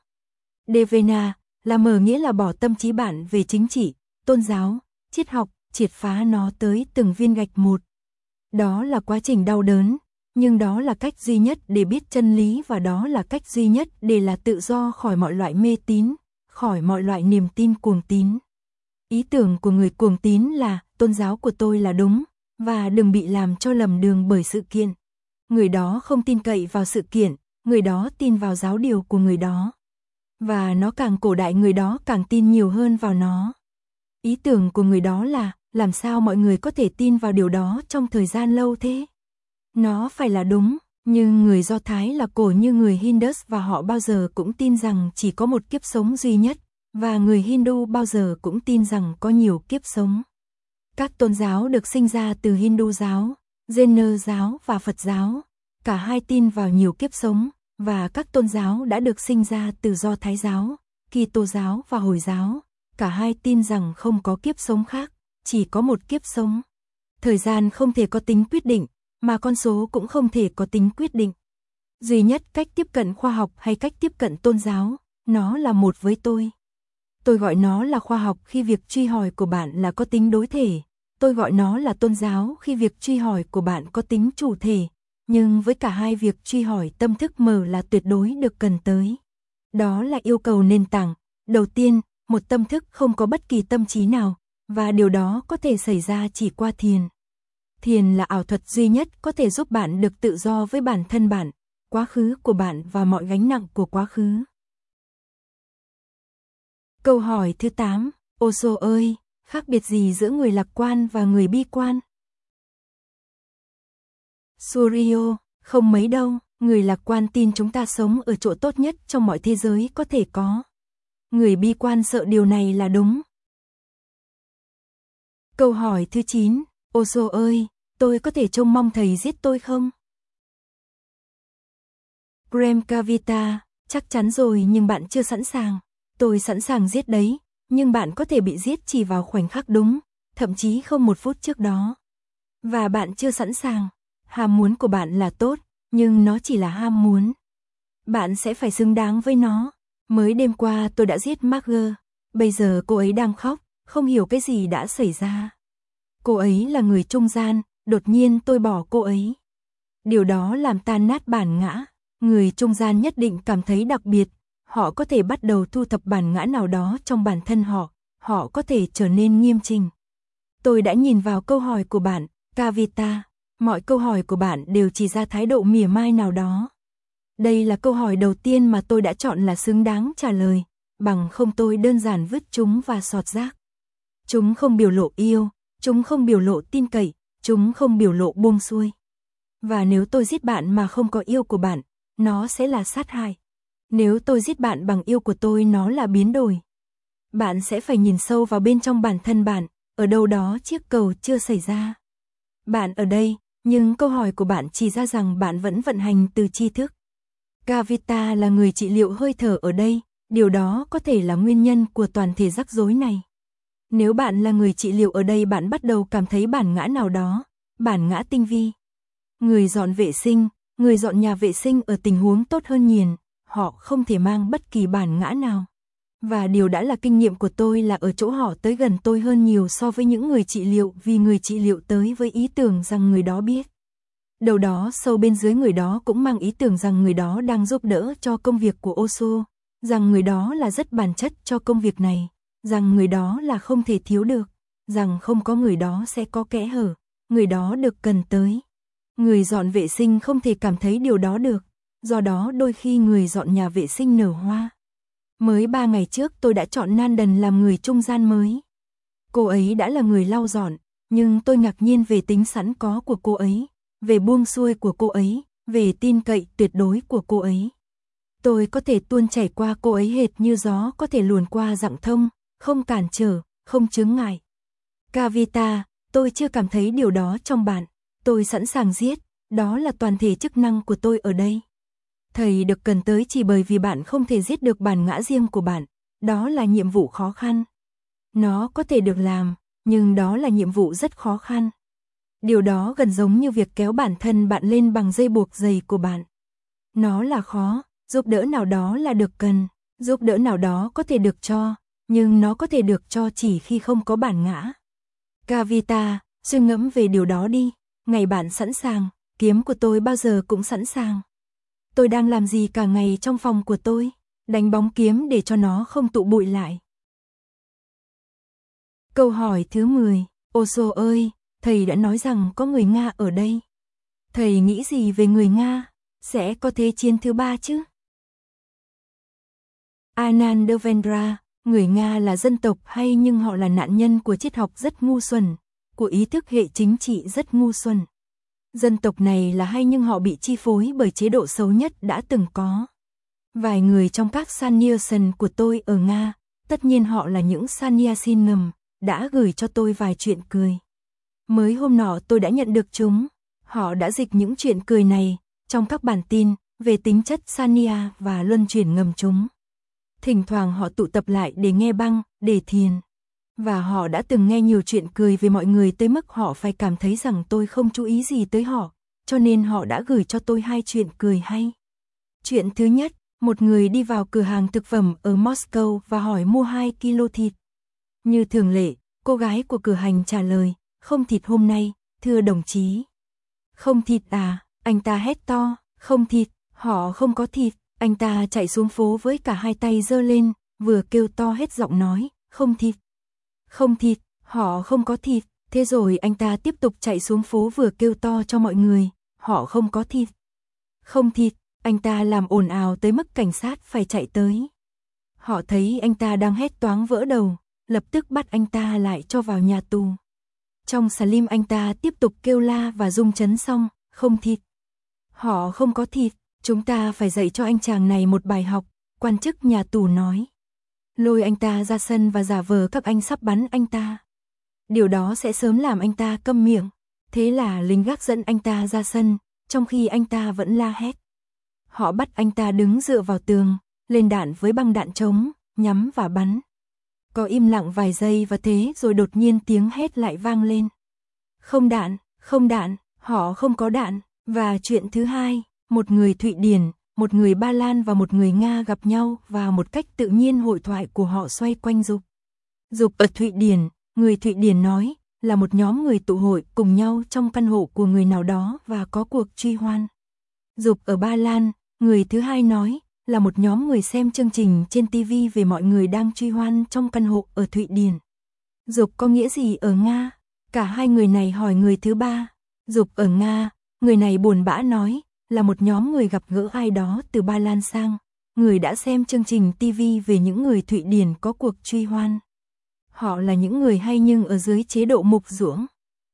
Devena là mở nghĩa là bỏ tâm trí bạn về chính trị, tôn giáo, triết học, triệt phá nó tới từng viên gạch một. Đó là quá trình đau đớn, nhưng đó là cách duy nhất để biết chân lý và đó là cách duy nhất để là tự do khỏi mọi loại mê tín, khỏi mọi loại niềm tin cuồng tín. Ý tưởng của người cuồng tín là tôn giáo của tôi là đúng, và đừng bị làm cho lầm đường bởi sự kiện. Người đó không tin cậy vào sự kiện, người đó tin vào giáo điều của người đó. Và nó càng cổ đại người đó càng tin nhiều hơn vào nó. Ý tưởng của người đó là, làm sao mọi người có thể tin vào điều đó trong thời gian lâu thế? Nó phải là đúng, nhưng người Do Thái là cổ như người Hindus và họ bao giờ cũng tin rằng chỉ có một kiếp sống duy nhất, và người Hindu bao giờ cũng tin rằng có nhiều kiếp sống. Các tôn giáo được sinh ra từ Hindu giáo, Jaina giáo và Phật giáo, cả hai tin vào nhiều kiếp sống, và các tôn giáo đã được sinh ra từ Do Thái giáo, Kitô giáo và Hồi giáo, cả hai tin rằng không có kiếp sống khác, chỉ có một kiếp sống. Thời gian không thể có tính quyết định, mà con số cũng không thể có tính quyết định. Duy nhất cách tiếp cận khoa học hay cách tiếp cận tôn giáo, nó là một với tôi. Tôi gọi nó là khoa học khi việc truy hỏi của bạn là có tính đối thể. Tôi gọi nó là tôn giáo khi việc truy hỏi của bạn có tính chủ thể. Nhưng với cả hai việc truy hỏi tâm thức mở là tuyệt đối được cần tới. Đó là yêu cầu nền tảng. Đầu tiên, một tâm thức không có bất kỳ tâm trí nào, và điều đó có thể xảy ra chỉ qua thiền. Thiền là ảo thuật duy nhất có thể giúp bạn được tự do với bản thân bạn, quá khứ của bạn và mọi gánh nặng của quá khứ. Câu hỏi thứ tám, Osho ơi, khác biệt gì giữa người lạc quan và người bi quan? Suryo, không mấy đâu, người lạc quan tin chúng ta sống ở chỗ tốt nhất trong mọi thế giới có thể có. Người bi quan sợ điều này là đúng. Câu hỏi thứ chín, Osho ơi, tôi có thể trông mong thầy giết tôi không? Prem Kavita, chắc chắn rồi nhưng bạn chưa sẵn sàng. Tôi sẵn sàng giết đấy, nhưng bạn có thể bị giết chỉ vào khoảnh khắc đúng, thậm chí không một phút trước đó. Và bạn chưa sẵn sàng. Ham muốn của bạn là tốt, nhưng nó chỉ là ham muốn. Bạn sẽ phải xứng đáng với nó. Mới đêm qua tôi đã giết Margaret, bây giờ cô ấy đang khóc, không hiểu cái gì đã xảy ra. Cô ấy là người trung gian, đột nhiên tôi bỏ cô ấy. Điều đó làm tan nát bản ngã. Người trung gian nhất định cảm thấy đặc biệt. Họ có thể bắt đầu thu thập bản ngã nào đó trong bản thân họ. Họ có thể trở nên nghiêm chỉnh. Tôi đã nhìn vào câu hỏi của bạn, Kavita. Mọi câu hỏi của bạn đều chỉ ra thái độ mỉa mai nào đó. Đây là câu hỏi đầu tiên mà tôi đã chọn là xứng đáng trả lời. Bằng không tôi đơn giản vứt chúng và xọt rác. Chúng không biểu lộ yêu, chúng không biểu lộ tin cậy, chúng không biểu lộ buông xuôi. Và nếu tôi giết bạn mà không có yêu của bạn, nó sẽ là sát hại. Nếu tôi giết bạn bằng yêu của tôi, nó là biến đổi. Bạn sẽ phải nhìn sâu vào bên trong bản thân bạn, ở đâu đó chiếc cầu chưa xảy ra. Bạn ở đây, nhưng câu hỏi của bạn chỉ ra rằng bạn vẫn vận hành từ tri thức. Kavita là người trị liệu hơi thở ở đây, điều đó có thể là nguyên nhân của toàn thể rắc rối này. Nếu bạn là người trị liệu ở đây, bạn bắt đầu cảm thấy bản ngã nào đó, bản ngã tinh vi. Người dọn vệ sinh, người dọn nhà vệ sinh ở tình huống tốt hơn nhiều, họ không thể mang bất kỳ bản ngã nào. Và điều đã là kinh nghiệm của tôi là ở chỗ họ tới gần tôi hơn nhiều so với những người trị liệu, vì người trị liệu tới với ý tưởng rằng người đó biết. Đầu đó sâu bên dưới người đó cũng mang ý tưởng rằng người đó đang giúp đỡ cho công việc của Osho, rằng người đó là rất bản chất cho công việc này, rằng người đó là không thể thiếu được, rằng không có người đó sẽ có kẽ hở, người đó được cần tới. Người dọn vệ sinh không thể cảm thấy điều đó được, do đó đôi khi người dọn nhà vệ sinh nở hoa. Mới ba ngày trước tôi đã chọn Nandan làm người trung gian mới. Cô ấy đã là người lau dọn, nhưng tôi ngạc nhiên về tính sẵn có của cô ấy, về buông xuôi của cô ấy, về tin cậy tuyệt đối của cô ấy. Tôi có thể tuôn chảy qua cô ấy hệt như gió có thể luồn qua rặng thông, không cản trở, không chướng ngại. Kavita, tôi chưa cảm thấy điều đó trong bạn. Tôi sẵn sàng giết, đó là toàn thể chức năng của tôi ở đây. Thầy được cần tới chỉ bởi vì bạn không thể giết được bản ngã riêng của bạn. Đó là nhiệm vụ khó khăn. Nó có thể được làm, nhưng đó là nhiệm vụ rất khó khăn. Điều đó gần giống như việc kéo bản thân bạn lên bằng dây buộc giày của bạn. Nó là khó, giúp đỡ nào đó là được cần, giúp đỡ nào đó có thể được cho, nhưng nó có thể được cho chỉ khi không có bản ngã. Kavita, suy ngẫm về điều đó đi. Ngày bạn sẵn sàng, kiếm của tôi bao giờ cũng sẵn sàng. Tôi đang làm gì cả ngày trong phòng của tôi? Đánh bóng kiếm để cho nó không tụ bụi lại. Câu hỏi thứ mười. Osho ơi, thầy đã nói rằng có người Nga ở đây. Thầy nghĩ gì về người Nga? Sẽ có thế chiến thứ ba chứ? Anand Devendra, Người Nga là dân tộc hay nhưng họ là nạn nhân của triết học rất ngu xuẩn, của ý thức hệ chính trị rất ngu xuẩn. Dân tộc này là hay nhưng họ bị chi phối bởi chế độ xấu nhất đã từng có. Vài người trong các Sannyasin của tôi ở Nga, tất nhiên họ là những Sannyasin ngầm, đã gửi cho tôi vài chuyện cười. Mới hôm nọ tôi đã nhận được chúng. Họ đã dịch những chuyện cười này trong các bản tin về tính chất Sanya và luân chuyển ngầm chúng. Thỉnh thoảng họ tụ tập lại để nghe băng, để thiền. Và họ đã từng nghe nhiều chuyện cười về mọi người tới mức họ phải cảm thấy rằng tôi không chú ý gì tới họ, cho nên họ đã gửi cho tôi hai chuyện cười hay. Chuyện thứ nhất, một người đi vào cửa hàng thực phẩm ở Moscow và hỏi mua hai ki lô thịt. Như thường lệ, cô gái của cửa hàng trả lời, không thịt hôm nay, thưa đồng chí. Không thịt à, anh ta hét to, không thịt, họ không có thịt. Anh ta chạy xuống phố với cả hai tay giơ lên, vừa kêu to hết giọng nói, không thịt. Không thịt, họ không có thịt. Thế rồi anh ta tiếp tục chạy xuống phố vừa kêu to cho mọi người, họ không có thịt. Không thịt, anh ta làm ồn ào tới mức cảnh sát phải chạy tới. Họ thấy anh ta đang hét toáng vỡ đầu, lập tức bắt anh ta lại cho vào nhà tù. Trong Salim anh ta tiếp tục kêu la và rung chấn xong, không thịt. Họ không có thịt, chúng ta phải dạy cho anh chàng này một bài học, quan chức nhà tù nói. Lôi anh ta ra sân và giả vờ các anh sắp bắn anh ta. Điều đó sẽ sớm làm anh ta câm miệng. Thế là lính gác dẫn anh ta ra sân, trong khi anh ta vẫn la hét. Họ bắt anh ta đứng dựa vào tường, lên đạn với băng đạn trống, nhắm và bắn. Có im lặng vài giây và thế rồi đột nhiên tiếng hét lại vang lên. Không đạn, không đạn, họ không có đạn. Và chuyện thứ hai, một người Thụy Điển, một người Ba Lan và một người Nga gặp nhau và một cách tự nhiên hội thoại của họ xoay quanh Dục. Dục ở Thụy Điển, người Thụy Điển nói, là một nhóm người tụ hội cùng nhau trong căn hộ của người nào đó và có cuộc truy hoan. Dục ở Ba Lan, người thứ hai nói, là một nhóm người xem chương trình trên ti vi về mọi người đang truy hoan trong căn hộ ở Thụy Điển. Dục có nghĩa gì ở Nga? Cả hai người này hỏi người thứ ba. Dục ở Nga, người này buồn bã nói, là một nhóm người gặp gỡ ai đó từ Ba Lan sang, người đã xem chương trình ti vi về những người Thụy Điển có cuộc truy hoan. Họ là những người hay nhưng ở dưới chế độ mục ruỗng.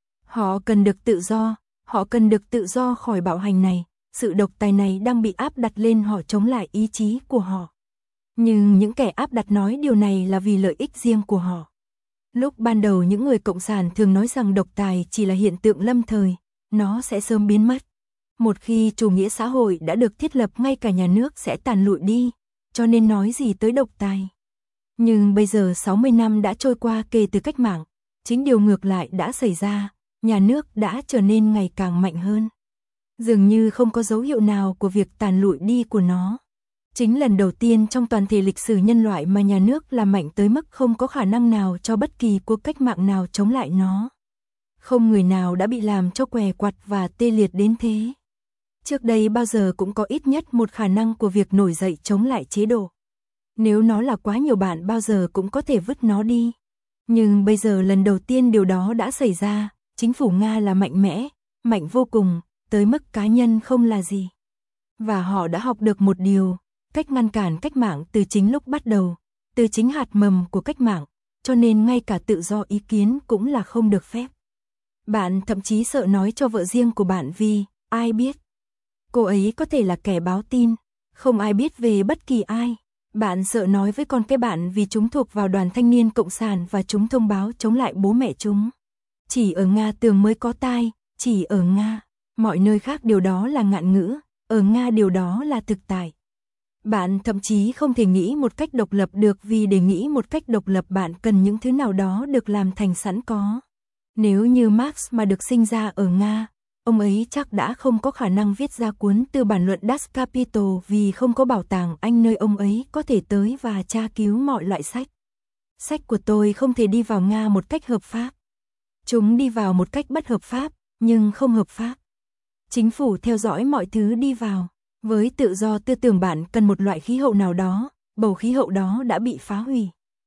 Họ cần được tự do, họ cần được tự do khỏi bạo hành này, sự độc tài này đang bị áp đặt lên họ chống lại ý chí của họ. Nhưng những kẻ áp đặt nói điều này là vì lợi ích riêng của họ. Lúc ban đầu những người cộng sản thường nói rằng độc tài chỉ là hiện tượng lâm thời, nó sẽ sớm biến mất. Một khi chủ nghĩa xã hội đã được thiết lập ngay cả nhà nước sẽ tàn lụi đi, cho nên nói gì tới độc tài. Nhưng bây giờ sáu mươi năm đã trôi qua kể từ cách mạng, chính điều ngược lại đã xảy ra, nhà nước đã trở nên ngày càng mạnh hơn. Dường như không có dấu hiệu nào của việc tàn lụi đi của nó. Chính lần đầu tiên trong toàn thể lịch sử nhân loại mà nhà nước là mạnh tới mức không có khả năng nào cho bất kỳ cuộc cách mạng nào chống lại nó. Không người nào đã bị làm cho què quặt và tê liệt đến thế. Trước đây bao giờ cũng có ít nhất một khả năng của việc nổi dậy chống lại chế độ. Nếu nó là quá nhiều bạn bao giờ cũng có thể vứt nó đi. Nhưng bây giờ lần đầu tiên điều đó đã xảy ra, chính phủ Nga là mạnh mẽ, mạnh vô cùng, tới mức cá nhân không là gì. Và họ đã học được một điều, cách ngăn cản cách mạng từ chính lúc bắt đầu, từ chính hạt mầm của cách mạng, cho nên ngay cả tự do ý kiến cũng là không được phép. Bạn thậm chí sợ nói cho vợ riêng của bạn vì, ai biết. Cô ấy có thể là kẻ báo tin, không ai biết về bất kỳ ai. Bạn sợ nói với con cái bạn vì chúng thuộc vào đoàn thanh niên cộng sản và chúng thông báo chống lại bố mẹ chúng. Chỉ ở Nga tường mới có tai, chỉ ở Nga. Mọi nơi khác điều đó là ngạn ngữ, ở Nga điều đó là thực tại. Bạn thậm chí không thể nghĩ một cách độc lập được vì để nghĩ một cách độc lập bạn cần những thứ nào đó được làm thành sẵn có. Nếu như Marx mà được sinh ra ở Nga, ông ấy chắc đã không có khả năng viết ra cuốn Tư bản luận Das Kapital vì không có bảo tàng Anh nơi ông ấy có thể tới và tra cứu mọi loại sách. Sách của tôi không thể đi vào Nga một cách hợp pháp. Chúng đi vào một cách bất hợp pháp, nhưng không hợp pháp. Chính phủ theo dõi mọi thứ đi vào. Với tự do tư tưởng bạn cần một loại khí hậu nào đó, bầu khí hậu đó đã bị phá hủy.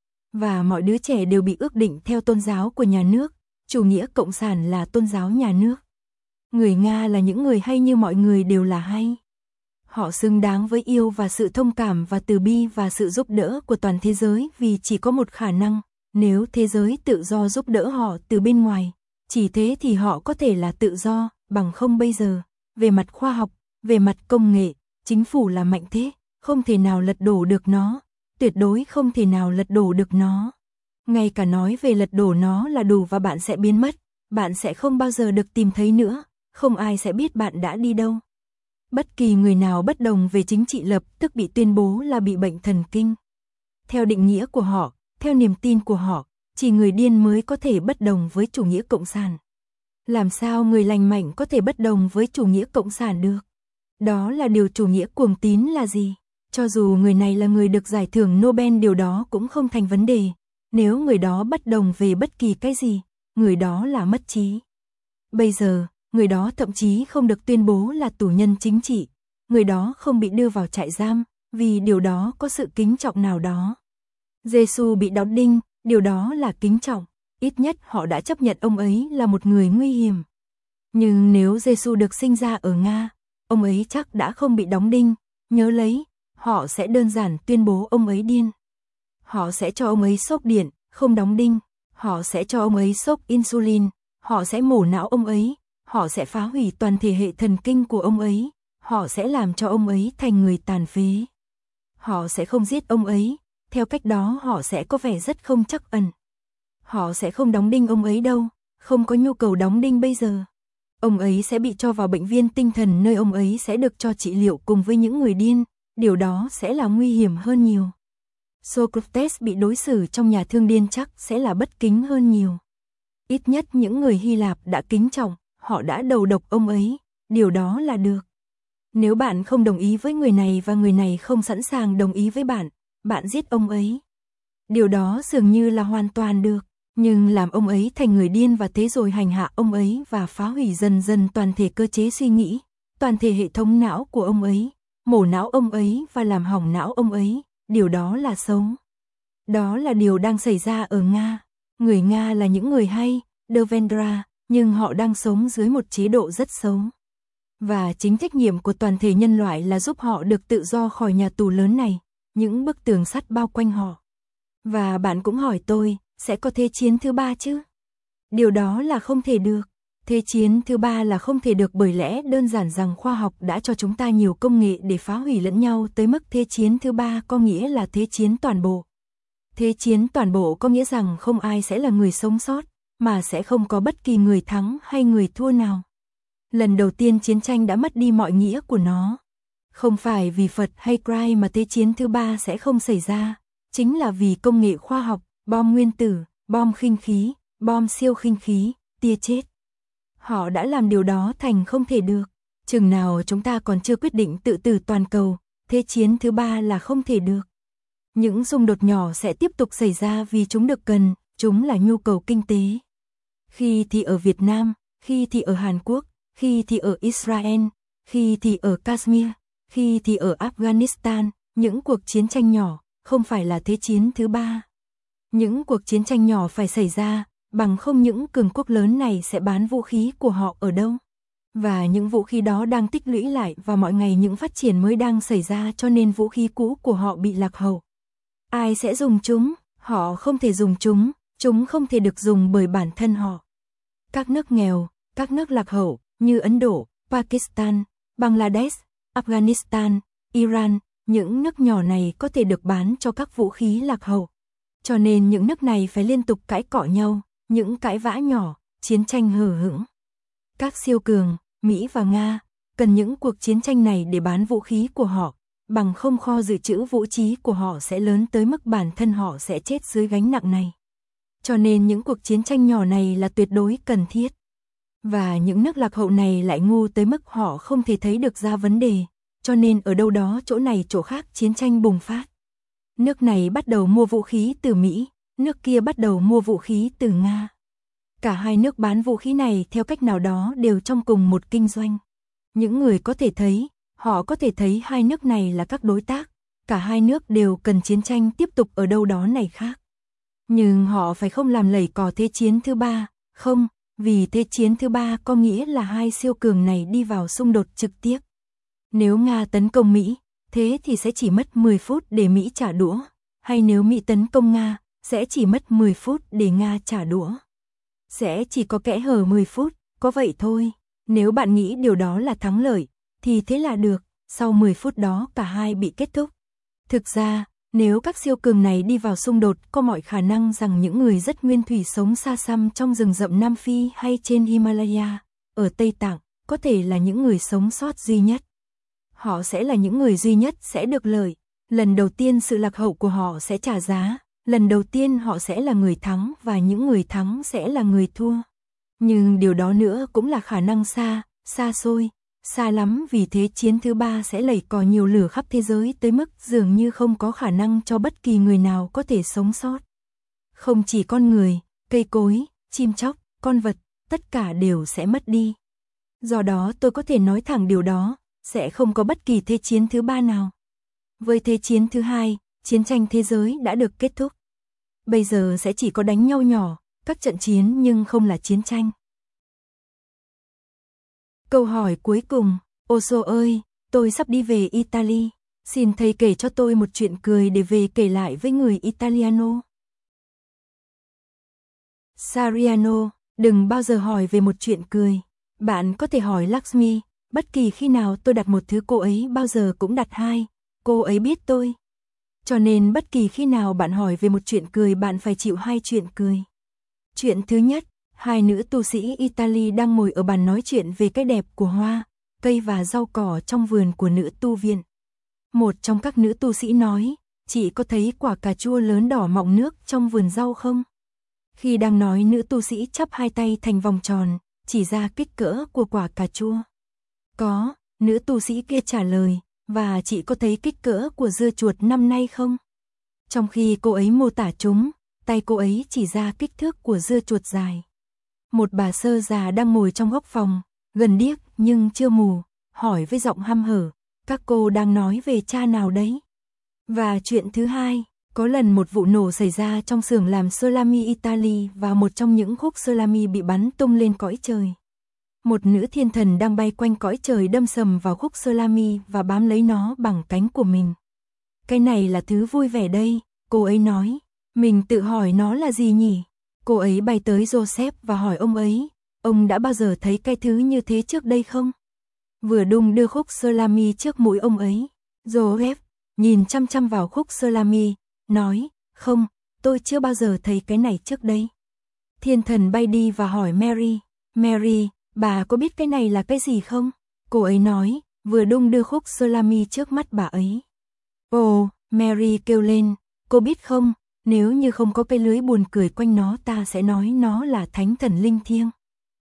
Và mọi đứa trẻ đều bị ước định theo tôn giáo của nhà nước, chủ nghĩa cộng sản là tôn giáo nhà nước. Người Nga là những người hay như mọi người đều là hay. Họ xứng đáng với yêu và sự thông cảm và từ bi và sự giúp đỡ của toàn thế giới vì chỉ có một khả năng, nếu thế giới tự do giúp đỡ họ từ bên ngoài, chỉ thế thì họ có thể là tự do, bằng không bây giờ, về mặt khoa học, về mặt công nghệ, chính phủ là mạnh thế, không thể nào lật đổ được nó, tuyệt đối không thể nào lật đổ được nó. Ngay cả nói về lật đổ nó là đủ và bạn sẽ biến mất, bạn sẽ không bao giờ được tìm thấy nữa, không ai sẽ biết bạn đã đi đâu. Bất kỳ người nào bất đồng về chính trị lập tức bị tuyên bố là bị bệnh thần kinh. Theo định nghĩa của họ, theo niềm tin của họ, chỉ người điên mới có thể bất đồng với chủ nghĩa cộng sản. Làm sao người lành mạnh có thể bất đồng với chủ nghĩa cộng sản được? Đó là điều chủ nghĩa cuồng tín là gì? Cho dù người này là người được giải thưởng Nobel điều đó cũng không thành vấn đề. Nếu người đó bất đồng về bất kỳ cái gì, người đó là mất trí. Bây giờ, người đó thậm chí không được tuyên bố là tù nhân chính trị. Người đó không bị đưa vào trại giam, vì điều đó có sự kính trọng nào đó. Giêsu bị đóng đinh, điều đó là kính trọng. Ít nhất họ đã chấp nhận ông ấy là một người nguy hiểm. Nhưng nếu Giêsu được sinh ra ở Nga, ông ấy chắc đã không bị đóng đinh. Nhớ lấy, họ sẽ đơn giản tuyên bố ông ấy điên. Họ sẽ cho ông ấy sốc điện, không đóng đinh. Họ sẽ cho ông ấy sốc insulin. Họ sẽ mổ não ông ấy. Họ sẽ phá hủy toàn thể hệ thần kinh của ông ấy. Họ sẽ làm cho ông ấy thành người tàn phế. Họ sẽ không giết ông ấy. Theo cách đó họ sẽ có vẻ rất không trắc ẩn. Họ sẽ không đóng đinh ông ấy đâu. Không có nhu cầu đóng đinh bây giờ. Ông ấy sẽ bị cho vào bệnh viện tinh thần nơi ông ấy sẽ được cho trị liệu cùng với những người điên. Điều đó sẽ là nguy hiểm hơn nhiều. Socrates bị đối xử trong nhà thương điên chắc sẽ là bất kính hơn nhiều. Ít nhất những người Hy Lạp đã kính trọng, họ đã đầu độc ông ấy, điều đó là được. Nếu bạn không đồng ý với người này và người này không sẵn sàng đồng ý với bạn, bạn giết ông ấy. Điều đó dường như là hoàn toàn được, nhưng làm ông ấy thành người điên và thế rồi hành hạ ông ấy và phá hủy dần dần toàn thể cơ chế suy nghĩ, toàn thể hệ thống não của ông ấy, mổ não ông ấy và làm hỏng não ông ấy, điều đó là xấu. Đó là điều đang xảy ra ở Nga. Người Nga là những người hay, Devendra, nhưng họ đang sống dưới một chế độ rất xấu. Và chính trách nhiệm của toàn thể nhân loại là giúp họ được tự do khỏi nhà tù lớn này, những bức tường sắt bao quanh họ. Và bạn cũng hỏi tôi, sẽ có thế chiến thứ ba chứ? Điều đó là không thể được. Thế chiến thứ ba là không thể được bởi lẽ đơn giản rằng khoa học đã cho chúng ta nhiều công nghệ để phá hủy lẫn nhau tới mức thế chiến thứ ba có nghĩa là thế chiến toàn bộ. Thế chiến toàn bộ có nghĩa rằng không ai sẽ là người sống sót, mà sẽ không có bất kỳ người thắng hay người thua nào. Lần đầu tiên chiến tranh đã mất đi mọi nghĩa của nó. Không phải vì Phật hay Christ mà thế chiến thứ ba sẽ không xảy ra, chính là vì công nghệ khoa học, bom nguyên tử, bom khinh khí, bom siêu khinh khí, tia chết. Họ đã làm điều đó thành không thể được. Chừng nào chúng ta còn chưa quyết định tự tử toàn cầu, thế chiến thứ ba là không thể được. Những xung đột nhỏ sẽ tiếp tục xảy ra vì chúng được cần, chúng là nhu cầu kinh tế. Khi thì ở Việt Nam, khi thì ở Hàn Quốc, khi thì ở Israel, khi thì ở Kashmir, khi thì ở Afghanistan, những cuộc chiến tranh nhỏ, không phải là thế chiến thứ ba. Những cuộc chiến tranh nhỏ phải xảy ra, bằng không những cường quốc lớn này sẽ bán vũ khí của họ ở đâu. Và những vũ khí đó đang tích lũy lại và mọi ngày những phát triển mới đang xảy ra cho nên vũ khí cũ của họ bị lạc hậu. Ai sẽ dùng chúng? Họ không thể dùng chúng, chúng không thể được dùng bởi bản thân họ. Các nước nghèo, các nước lạc hậu như Ấn Độ, Pakistan, Bangladesh, Afghanistan, Iran, những nước nhỏ này có thể được bán cho các vũ khí lạc hậu. Cho nên những nước này phải liên tục cãi cọ nhau, những cãi vã nhỏ, chiến tranh hờ hững. Các siêu cường, Mỹ và Nga, cần những cuộc chiến tranh này để bán vũ khí của họ, bằng không kho dự trữ vũ khí của họ sẽ lớn tới mức bản thân họ sẽ chết dưới gánh nặng này. Cho nên những cuộc chiến tranh nhỏ này là tuyệt đối cần thiết. Và những nước lạc hậu này lại ngu tới mức họ không thể thấy được ra vấn đề, cho nên ở đâu đó chỗ này chỗ khác chiến tranh bùng phát. Nước này bắt đầu mua vũ khí từ Mỹ, nước kia bắt đầu mua vũ khí từ Nga. Cả hai nước bán vũ khí này theo cách nào đó đều trong cùng một kinh doanh. Những người có thể thấy, họ có thể thấy hai nước này là các đối tác, cả hai nước đều cần chiến tranh tiếp tục ở đâu đó này khác. Nhưng họ phải không làm lẩy cò thế chiến thứ ba, không, vì thế chiến thứ ba có nghĩa là hai siêu cường này đi vào xung đột trực tiếp. Nếu Nga tấn công Mỹ, thế thì sẽ chỉ mất mười phút để Mỹ trả đũa, hay nếu Mỹ tấn công Nga, sẽ chỉ mất mười phút để Nga trả đũa. Sẽ chỉ có kẽ hở mười phút, có vậy thôi. Nếu bạn nghĩ điều đó là thắng lợi, thì thế là được, sau mười phút đó cả hai bị kết thúc. Thực ra, nếu các siêu cường này đi vào xung đột, có mọi khả năng rằng những người rất nguyên thủy sống xa xăm trong rừng rậm Nam Phi hay trên Himalaya, ở Tây Tạng, có thể là những người sống sót duy nhất. Họ sẽ là những người duy nhất sẽ được lợi. Lần đầu tiên sự lạc hậu của họ sẽ trả giá. Lần đầu tiên họ sẽ là người thắng và những người thắng sẽ là người thua. Nhưng điều đó nữa cũng là khả năng xa, xa xôi, xa lắm, vì thế chiến thứ ba sẽ lẩy cò nhiều lửa khắp thế giới tới mức dường như không có khả năng cho bất kỳ người nào có thể sống sót. Không chỉ con người, cây cối, chim chóc, con vật, tất cả đều sẽ mất đi. Do đó tôi có thể nói thẳng điều đó, sẽ không có bất kỳ thế chiến thứ ba nào. Với thế chiến thứ hai, chiến tranh thế giới đã được kết thúc. Bây giờ sẽ chỉ có đánh nhau nhỏ, các trận chiến nhưng không là chiến tranh. Câu hỏi cuối cùng, Oso ơi, tôi sắp đi về Italy, xin thầy kể cho tôi một chuyện cười để về kể lại với người Italiano. Sariano, đừng bao giờ hỏi về một chuyện cười. Bạn có thể hỏi Lakshmi, bất kỳ khi nào tôi đặt một thứ cô ấy bao giờ cũng đặt hai, cô ấy biết tôi. Cho nên bất kỳ khi nào bạn hỏi về một chuyện cười bạn phải chịu hai chuyện cười. Chuyện thứ nhất, hai nữ tu sĩ Italy đang ngồi ở bàn nói chuyện về cái đẹp của hoa, cây và rau cỏ trong vườn của nữ tu viện. Một trong các nữ tu sĩ nói, chị có thấy quả cà chua lớn đỏ mọng nước trong vườn rau không? Khi đang nói, nữ tu sĩ chắp hai tay thành vòng tròn, chỉ ra kích cỡ của quả cà chua. Có, nữ tu sĩ kia trả lời, và chị có thấy kích cỡ của dưa chuột năm nay không? Trong khi cô ấy mô tả chúng, tay cô ấy chỉ ra kích thước của dưa chuột dài. Một bà sơ già đang ngồi trong góc phòng, gần điếc nhưng chưa mù, hỏi với giọng hăm hở, các cô đang nói về cha nào đấy? Và chuyện thứ hai, có lần một vụ nổ xảy ra trong xưởng làm salami Italy và một trong những khúc salami bị bắn tung lên cõi trời. Một nữ thiên thần đang bay quanh cõi trời đâm sầm vào khúc salami và bám lấy nó bằng cánh của mình. Cái này là thứ vui vẻ đây, cô ấy nói. Mình tự hỏi nó là gì nhỉ? Cô ấy bay tới Joseph và hỏi ông ấy, ông đã bao giờ thấy cái thứ như thế trước đây không? Vừa đung đưa khúc salami trước mũi ông ấy. Joseph nhìn chăm chăm vào khúc salami, nói, không, tôi chưa bao giờ thấy cái này trước đây. Thiên thần bay đi và hỏi Mary, Mary, bà có biết cái này là cái gì không? Cô ấy nói, vừa đung đưa khúc salami trước mắt bà ấy. Ồ, Mary kêu lên, cô biết không, nếu như không có cái lưới buồn cười quanh nó ta sẽ nói nó là thánh thần linh thiêng.